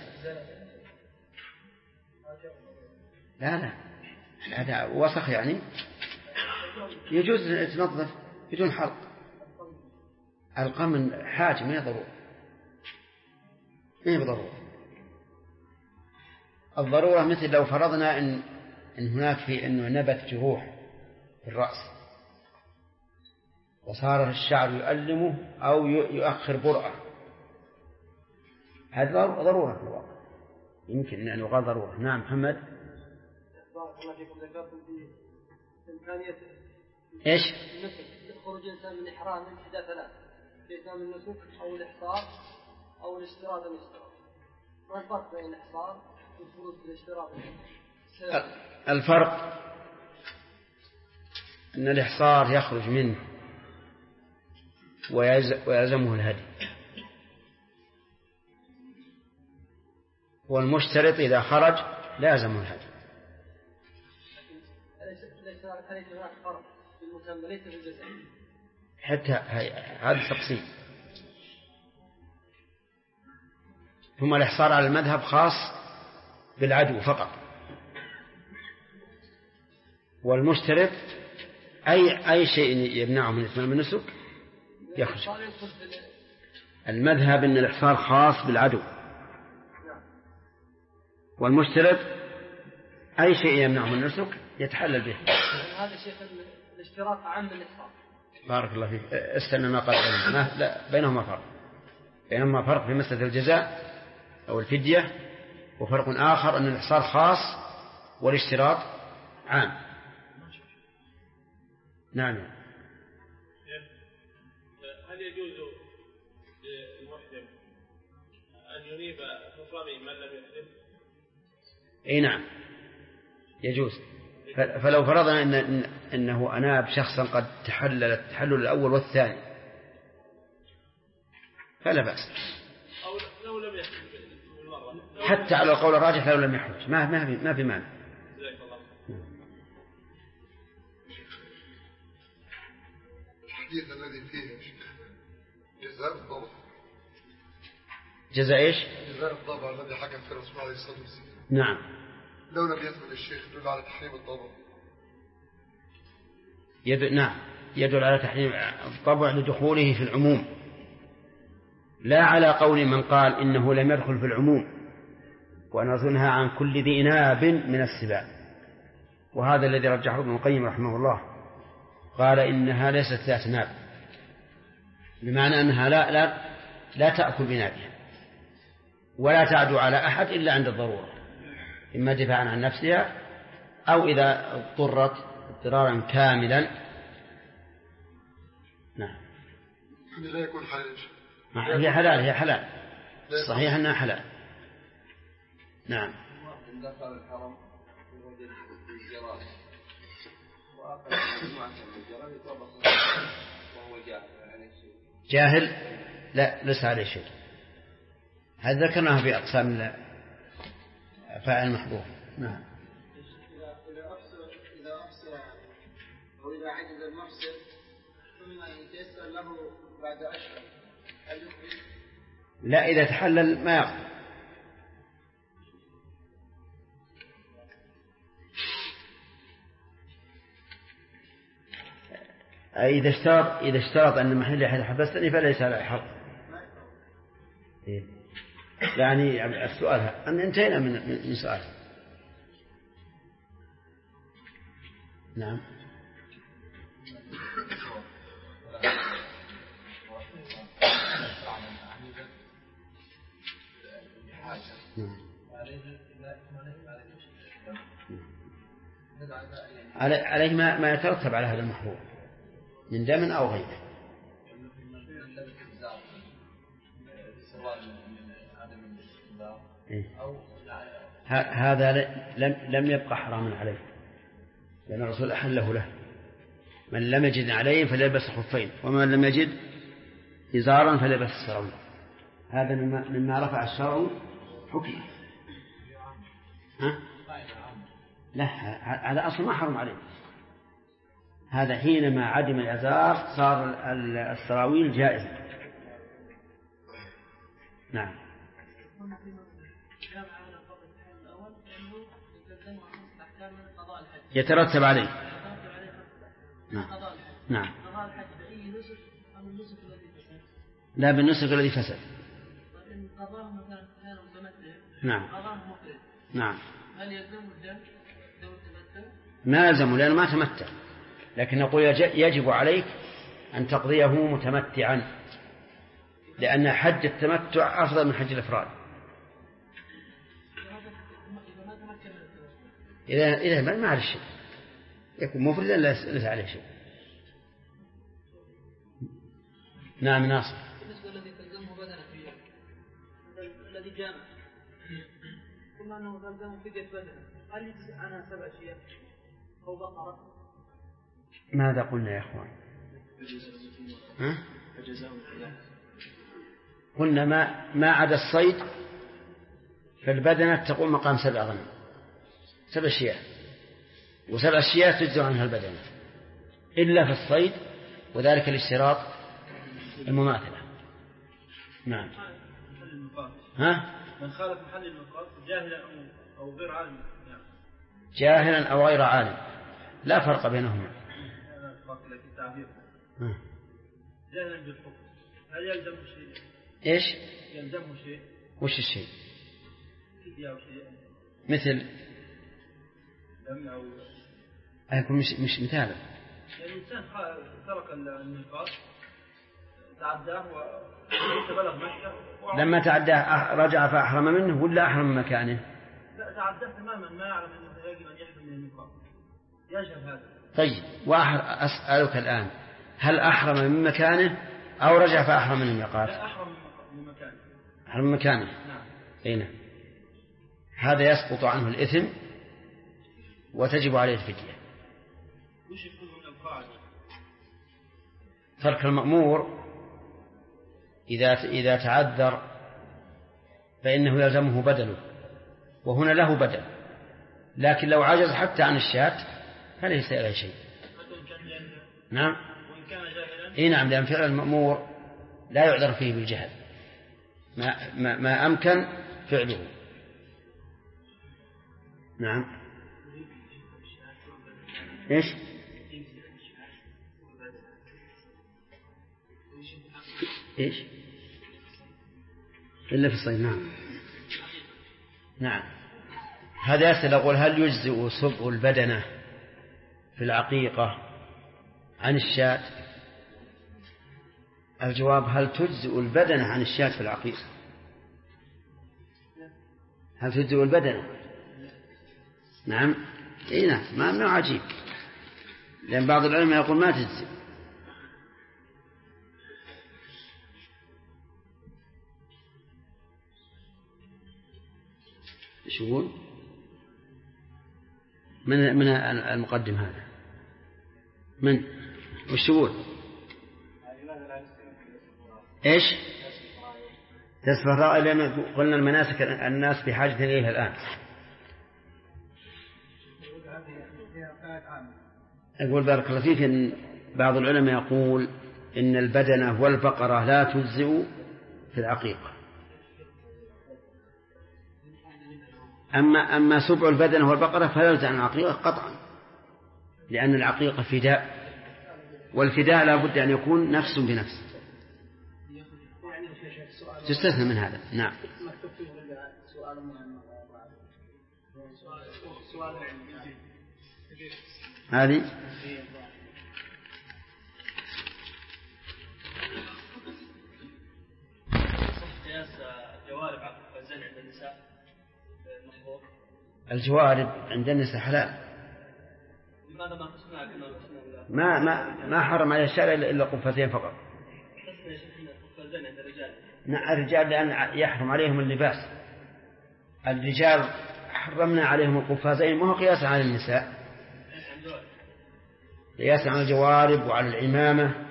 لا الأذى وسخ يعني يجوز تنظف بدون حرق. القمل حاجة ما ضرورة، ما بضرورة. الضرورة مثل لو فرضنا إن هناك في إنه نبت جروح في الرأس وصار الشعر يؤلمه أو يؤخر برأة، هذا ضرورة في الواقع، يمكن أن يقال ضرورة. نعم محمد. بارك الله فيكم. ذكرتم في إمكانية إيش؟ يخرج الإنسان من إحرام من إحدى ثلاث: الإتمام النسك أو الإحصار أو الاشتراط الاشتراط. ما الفرق بين الإحصار والخروج بالاشتراط؟ الفرق أن الإحصار يخرج منه ويلزمه الهدي، والمشترط إذا خرج لازمه الهدي. ليس هناك فرق في المسمى، ليس في الجزاء. حتى هذا التقسيم. ثم الإحصار على المذهب خاص بالعدو فقط، والمشترط أي شيء يمنعه من إتمام النسك يخرج. المذهب أن الإحصار خاص بالعدو، والمشترط أي شيء يمنعه من النسك يتحلل به. هذا شيء الاشتراط عام بالإحصار. بارك الله فيك. استنى ما قال لا، بينهما فرق. بينهما فرق في مسألة الجزاء أو الفدية، وفرق آخر أن الإحصار خاص والاشتراط عام. نعم. هل يجوز للمحرم أن ينيب مصابي من لم يحرم؟ أي نعم يجوز. فلو فرضنا أنه أناب شخصا قد تحلل التحلل الأول والثاني فلا بأس، أو لو لم يحرم بالمرة، حتى على القول الراجح لو لم يحرج ما في مانع. الحديث الذي فيه جزاء الضبع. جزاء إيش؟ جزاء الضبع الذي حكم في الرسول عليه الصلاة والسلام. نعم. لو لم يثبت الشيخ يدل على تحريم الضبع. نعم يدل على تحريم الضبع لدخوله في العموم، لا على قول من قال إنه لم يدخل في العموم ونظنها عن كل ذي ناب من السباع، وهذا الذي رجحه ابن القيم رحمه الله، قال إنها ليست ذات ناب، بمعنى أنها لا تأكل بنابها ولا تعدو على أحد إلا عند الضرورة، إما دفاعا عن نفسها أو إذا اضطرت اضطرارا كاملا. نعم. لا يكون حلال. هي حلال صحيح أنها حلال. نعم. دخل الحرم ووجد الجراد وآخر مجموعة من الجراد يطبق وهو جاهل لا ليس عليه شيء. هذا ذكرناه في أقسام فاعل محظور. نعم. إذا أفسر أو إذا عجز المفسر ثم يتيسر له بعد أشهر هل يخرج؟ لا، إذا تحلل ما يقضي. إذا اشترط أن محل حبستني فليس على حرب. يعني السؤال أن انتهينا من سؤال. نعم. عليه ما يترتب على هذا المحظور من دم أو غيره. هذا لم يبقى حراما عليه، لأن الرسول أحله له. من لم يجد عليه فليلبس خفين، ومن لم يجد إزارا فليلبس السراويل. هذا مما رفع الشرع حكم. لا، هذا أصلا ما حرم عليه. هذا حينما عدم الإزار صار السراويل جائزة. نعم. يترتب عليه. نعم. لا، بالنسك الذي فسد. نعم. نعم. هل يلزم الدم التمتع؟ ما يلزم، لأنه ما تمتع، لكن نقول يجب عليك أن تقضيه متمتعا، لأن حج التمتع أفضل من حج الإفراد. إذا ما عليه شيء يكون مفردا ليس عليه شيء. نعم. ناصر. بالنسبة الذي تلزمه بدنه فيه الذي جامع قلنا أنه تلزمه فدية بدنه، هل يجزئ عنها 7 أشياء أو بقرة؟ ماذا قلنا يا أخوان؟ قلنا ما عدا الصيد فالبدنة تقوم مقام 7 غنم، 7 أشياء، و7 أشياء تجزء عنها البدنة إلا في الصيد، وذلك الاشتراط المماثلة. نعم. من خالف محل الميقات جاهلا أو غير عالم، جاهلا أو غير عالم لا فرق بينهما. جاهلا بالحكم هل يلزم شيء؟ إيش؟ يلزمه شيء. وش الشيء؟ أو شيء مثل دم أو أكون مش مثالا. يعني الإنسان ترك الميقات تعداه وبلغ مكة، لما تعداه رجع فأحرم منه ولا أحرم من مكانه؟ لا، تعداه تماما، ما يعلم أنه يجب أن يحرم من الميقات، يجهل هذا. طيب، أسألك الآن، هل أحرم من مكانه أو رجع فأحرم من الميقات؟ لا، أحرم من مكانه. أحرم من مكانه. نعم. أين هذا يسقط عنه الإثم وتجب عليه الفدية. وش يكون من القاعدة؟ ترك المأمور إذا تعذر فإنه يلزمه بدله، وهنا له بدل، لكن لو عجز حتى عن الشاة فليس له شيء. نعم. إيه نعم، لأن فعل المأمور لا يعذر فيه بالجهل، ما أمكن فعله. نعم. إيش؟ إيش؟ إلا في الصيد. نعم. نعم. هذا يسأل يقول هل يجزئ سبع البدنة في العقيقة عن الشاة؟ الجواب هل تجزئ البدنة عن الشاة في العقيقة؟ هل تجزئ البدنة؟ نعم. إيه نعم، ما عجيب، لأن بعض العلماء يقول ما تجزئ. إيش يقول؟ من المقدم هذا؟ من وش يقول؟ إيش؟ تسبح الرأي، لأن قلنا المناسك الناس بحاجة إليها الآن. أقول بارك الله فيك إن بعض العلماء يقول إن البدنة والبقرة لا تجزئ في العقيقة، أما سبع البدنة والبقرة فلا يلزم عن العقيقة قطعا، لأن العقيقة فداء والفداء لا بد أن يكون نفس بنفس، تستثنى من هذا. نعم. هذه الجوارب عند النساء حلال. ما حرم على الشارع إلا قفازين فقط. الرجال لأن يحرم عليهم اللباس. الرجال حرمنا عليهم القفازين ما هو قياسا على النساء، قياسا على الجوارب وعلى العمامة.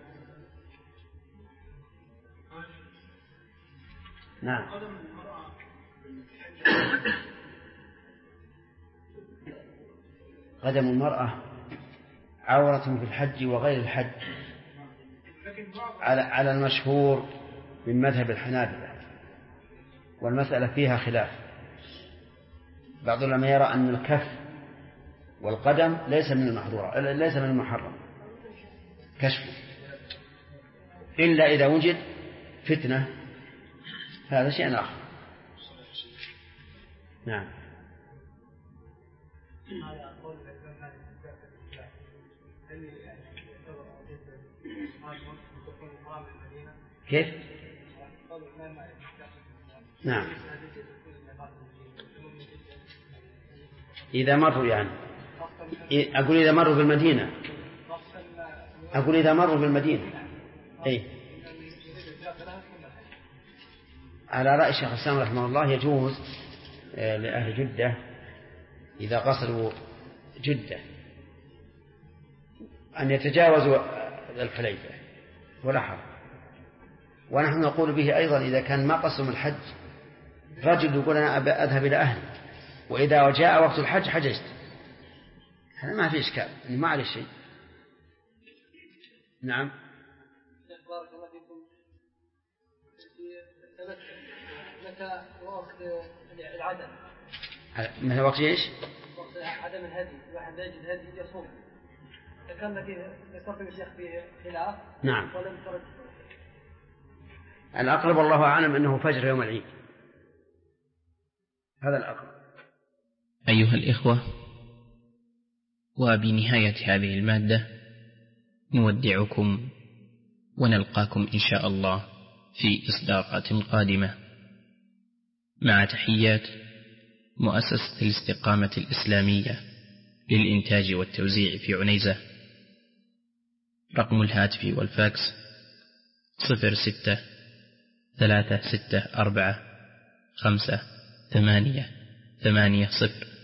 نعم. قدم المرأة عورة في الحج وغير الحج على المشهور من مذهب الحنابلة، والمسألة فيها خلاف. بعض العلماء يرى أن الكف والقدم ليس من المحظورة، ليس من المحرم كشفه، إلا إذا وجد فتنة، هذا شيء آخر. نعم. كيف؟ نعم. إذا مروا يعني أقول إذا مروا بالمدينة، أقول إذا مروا بالمدينة. أي على رأي الشيخ الإسلام رحمه الله يجوز لأهل جدة إذا قصروا جدة أن يتجاوزوا الحليفة ولا حرج. ونحن نقول به أيضا إذا كان ما قصر من الحج، رجل يقول أنا أذهب إلى أهلي وإذا جاء وقت الحج حججت، هذا ما في إشكال، ما عليه شيء. نعم. بارك الله فيكم. متى وقت العدم؟ متى وقت إيش؟ وقت عدم الهدي، واحد يجد هدي يصوم. ذكرنا فيه يستقيم الشيخ فيه خلاف. نعم. ولم ترد. الأقرب والله أعلم أنه فجر يوم العيد، هذا الأقرب. أيها الإخوة، وبنهاية هذه المادة نودعكم ونلقاكم إن شاء الله في إصدارات قادمة، مع تحيات مؤسسة الاستقامة الإسلامية للإنتاج والتوزيع في عنيزة. رقم الهاتف والفاكس 06-364-5-8-8-0،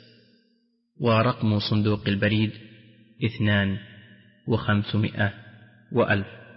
ورقم صندوق البريد 2 و500 و1000.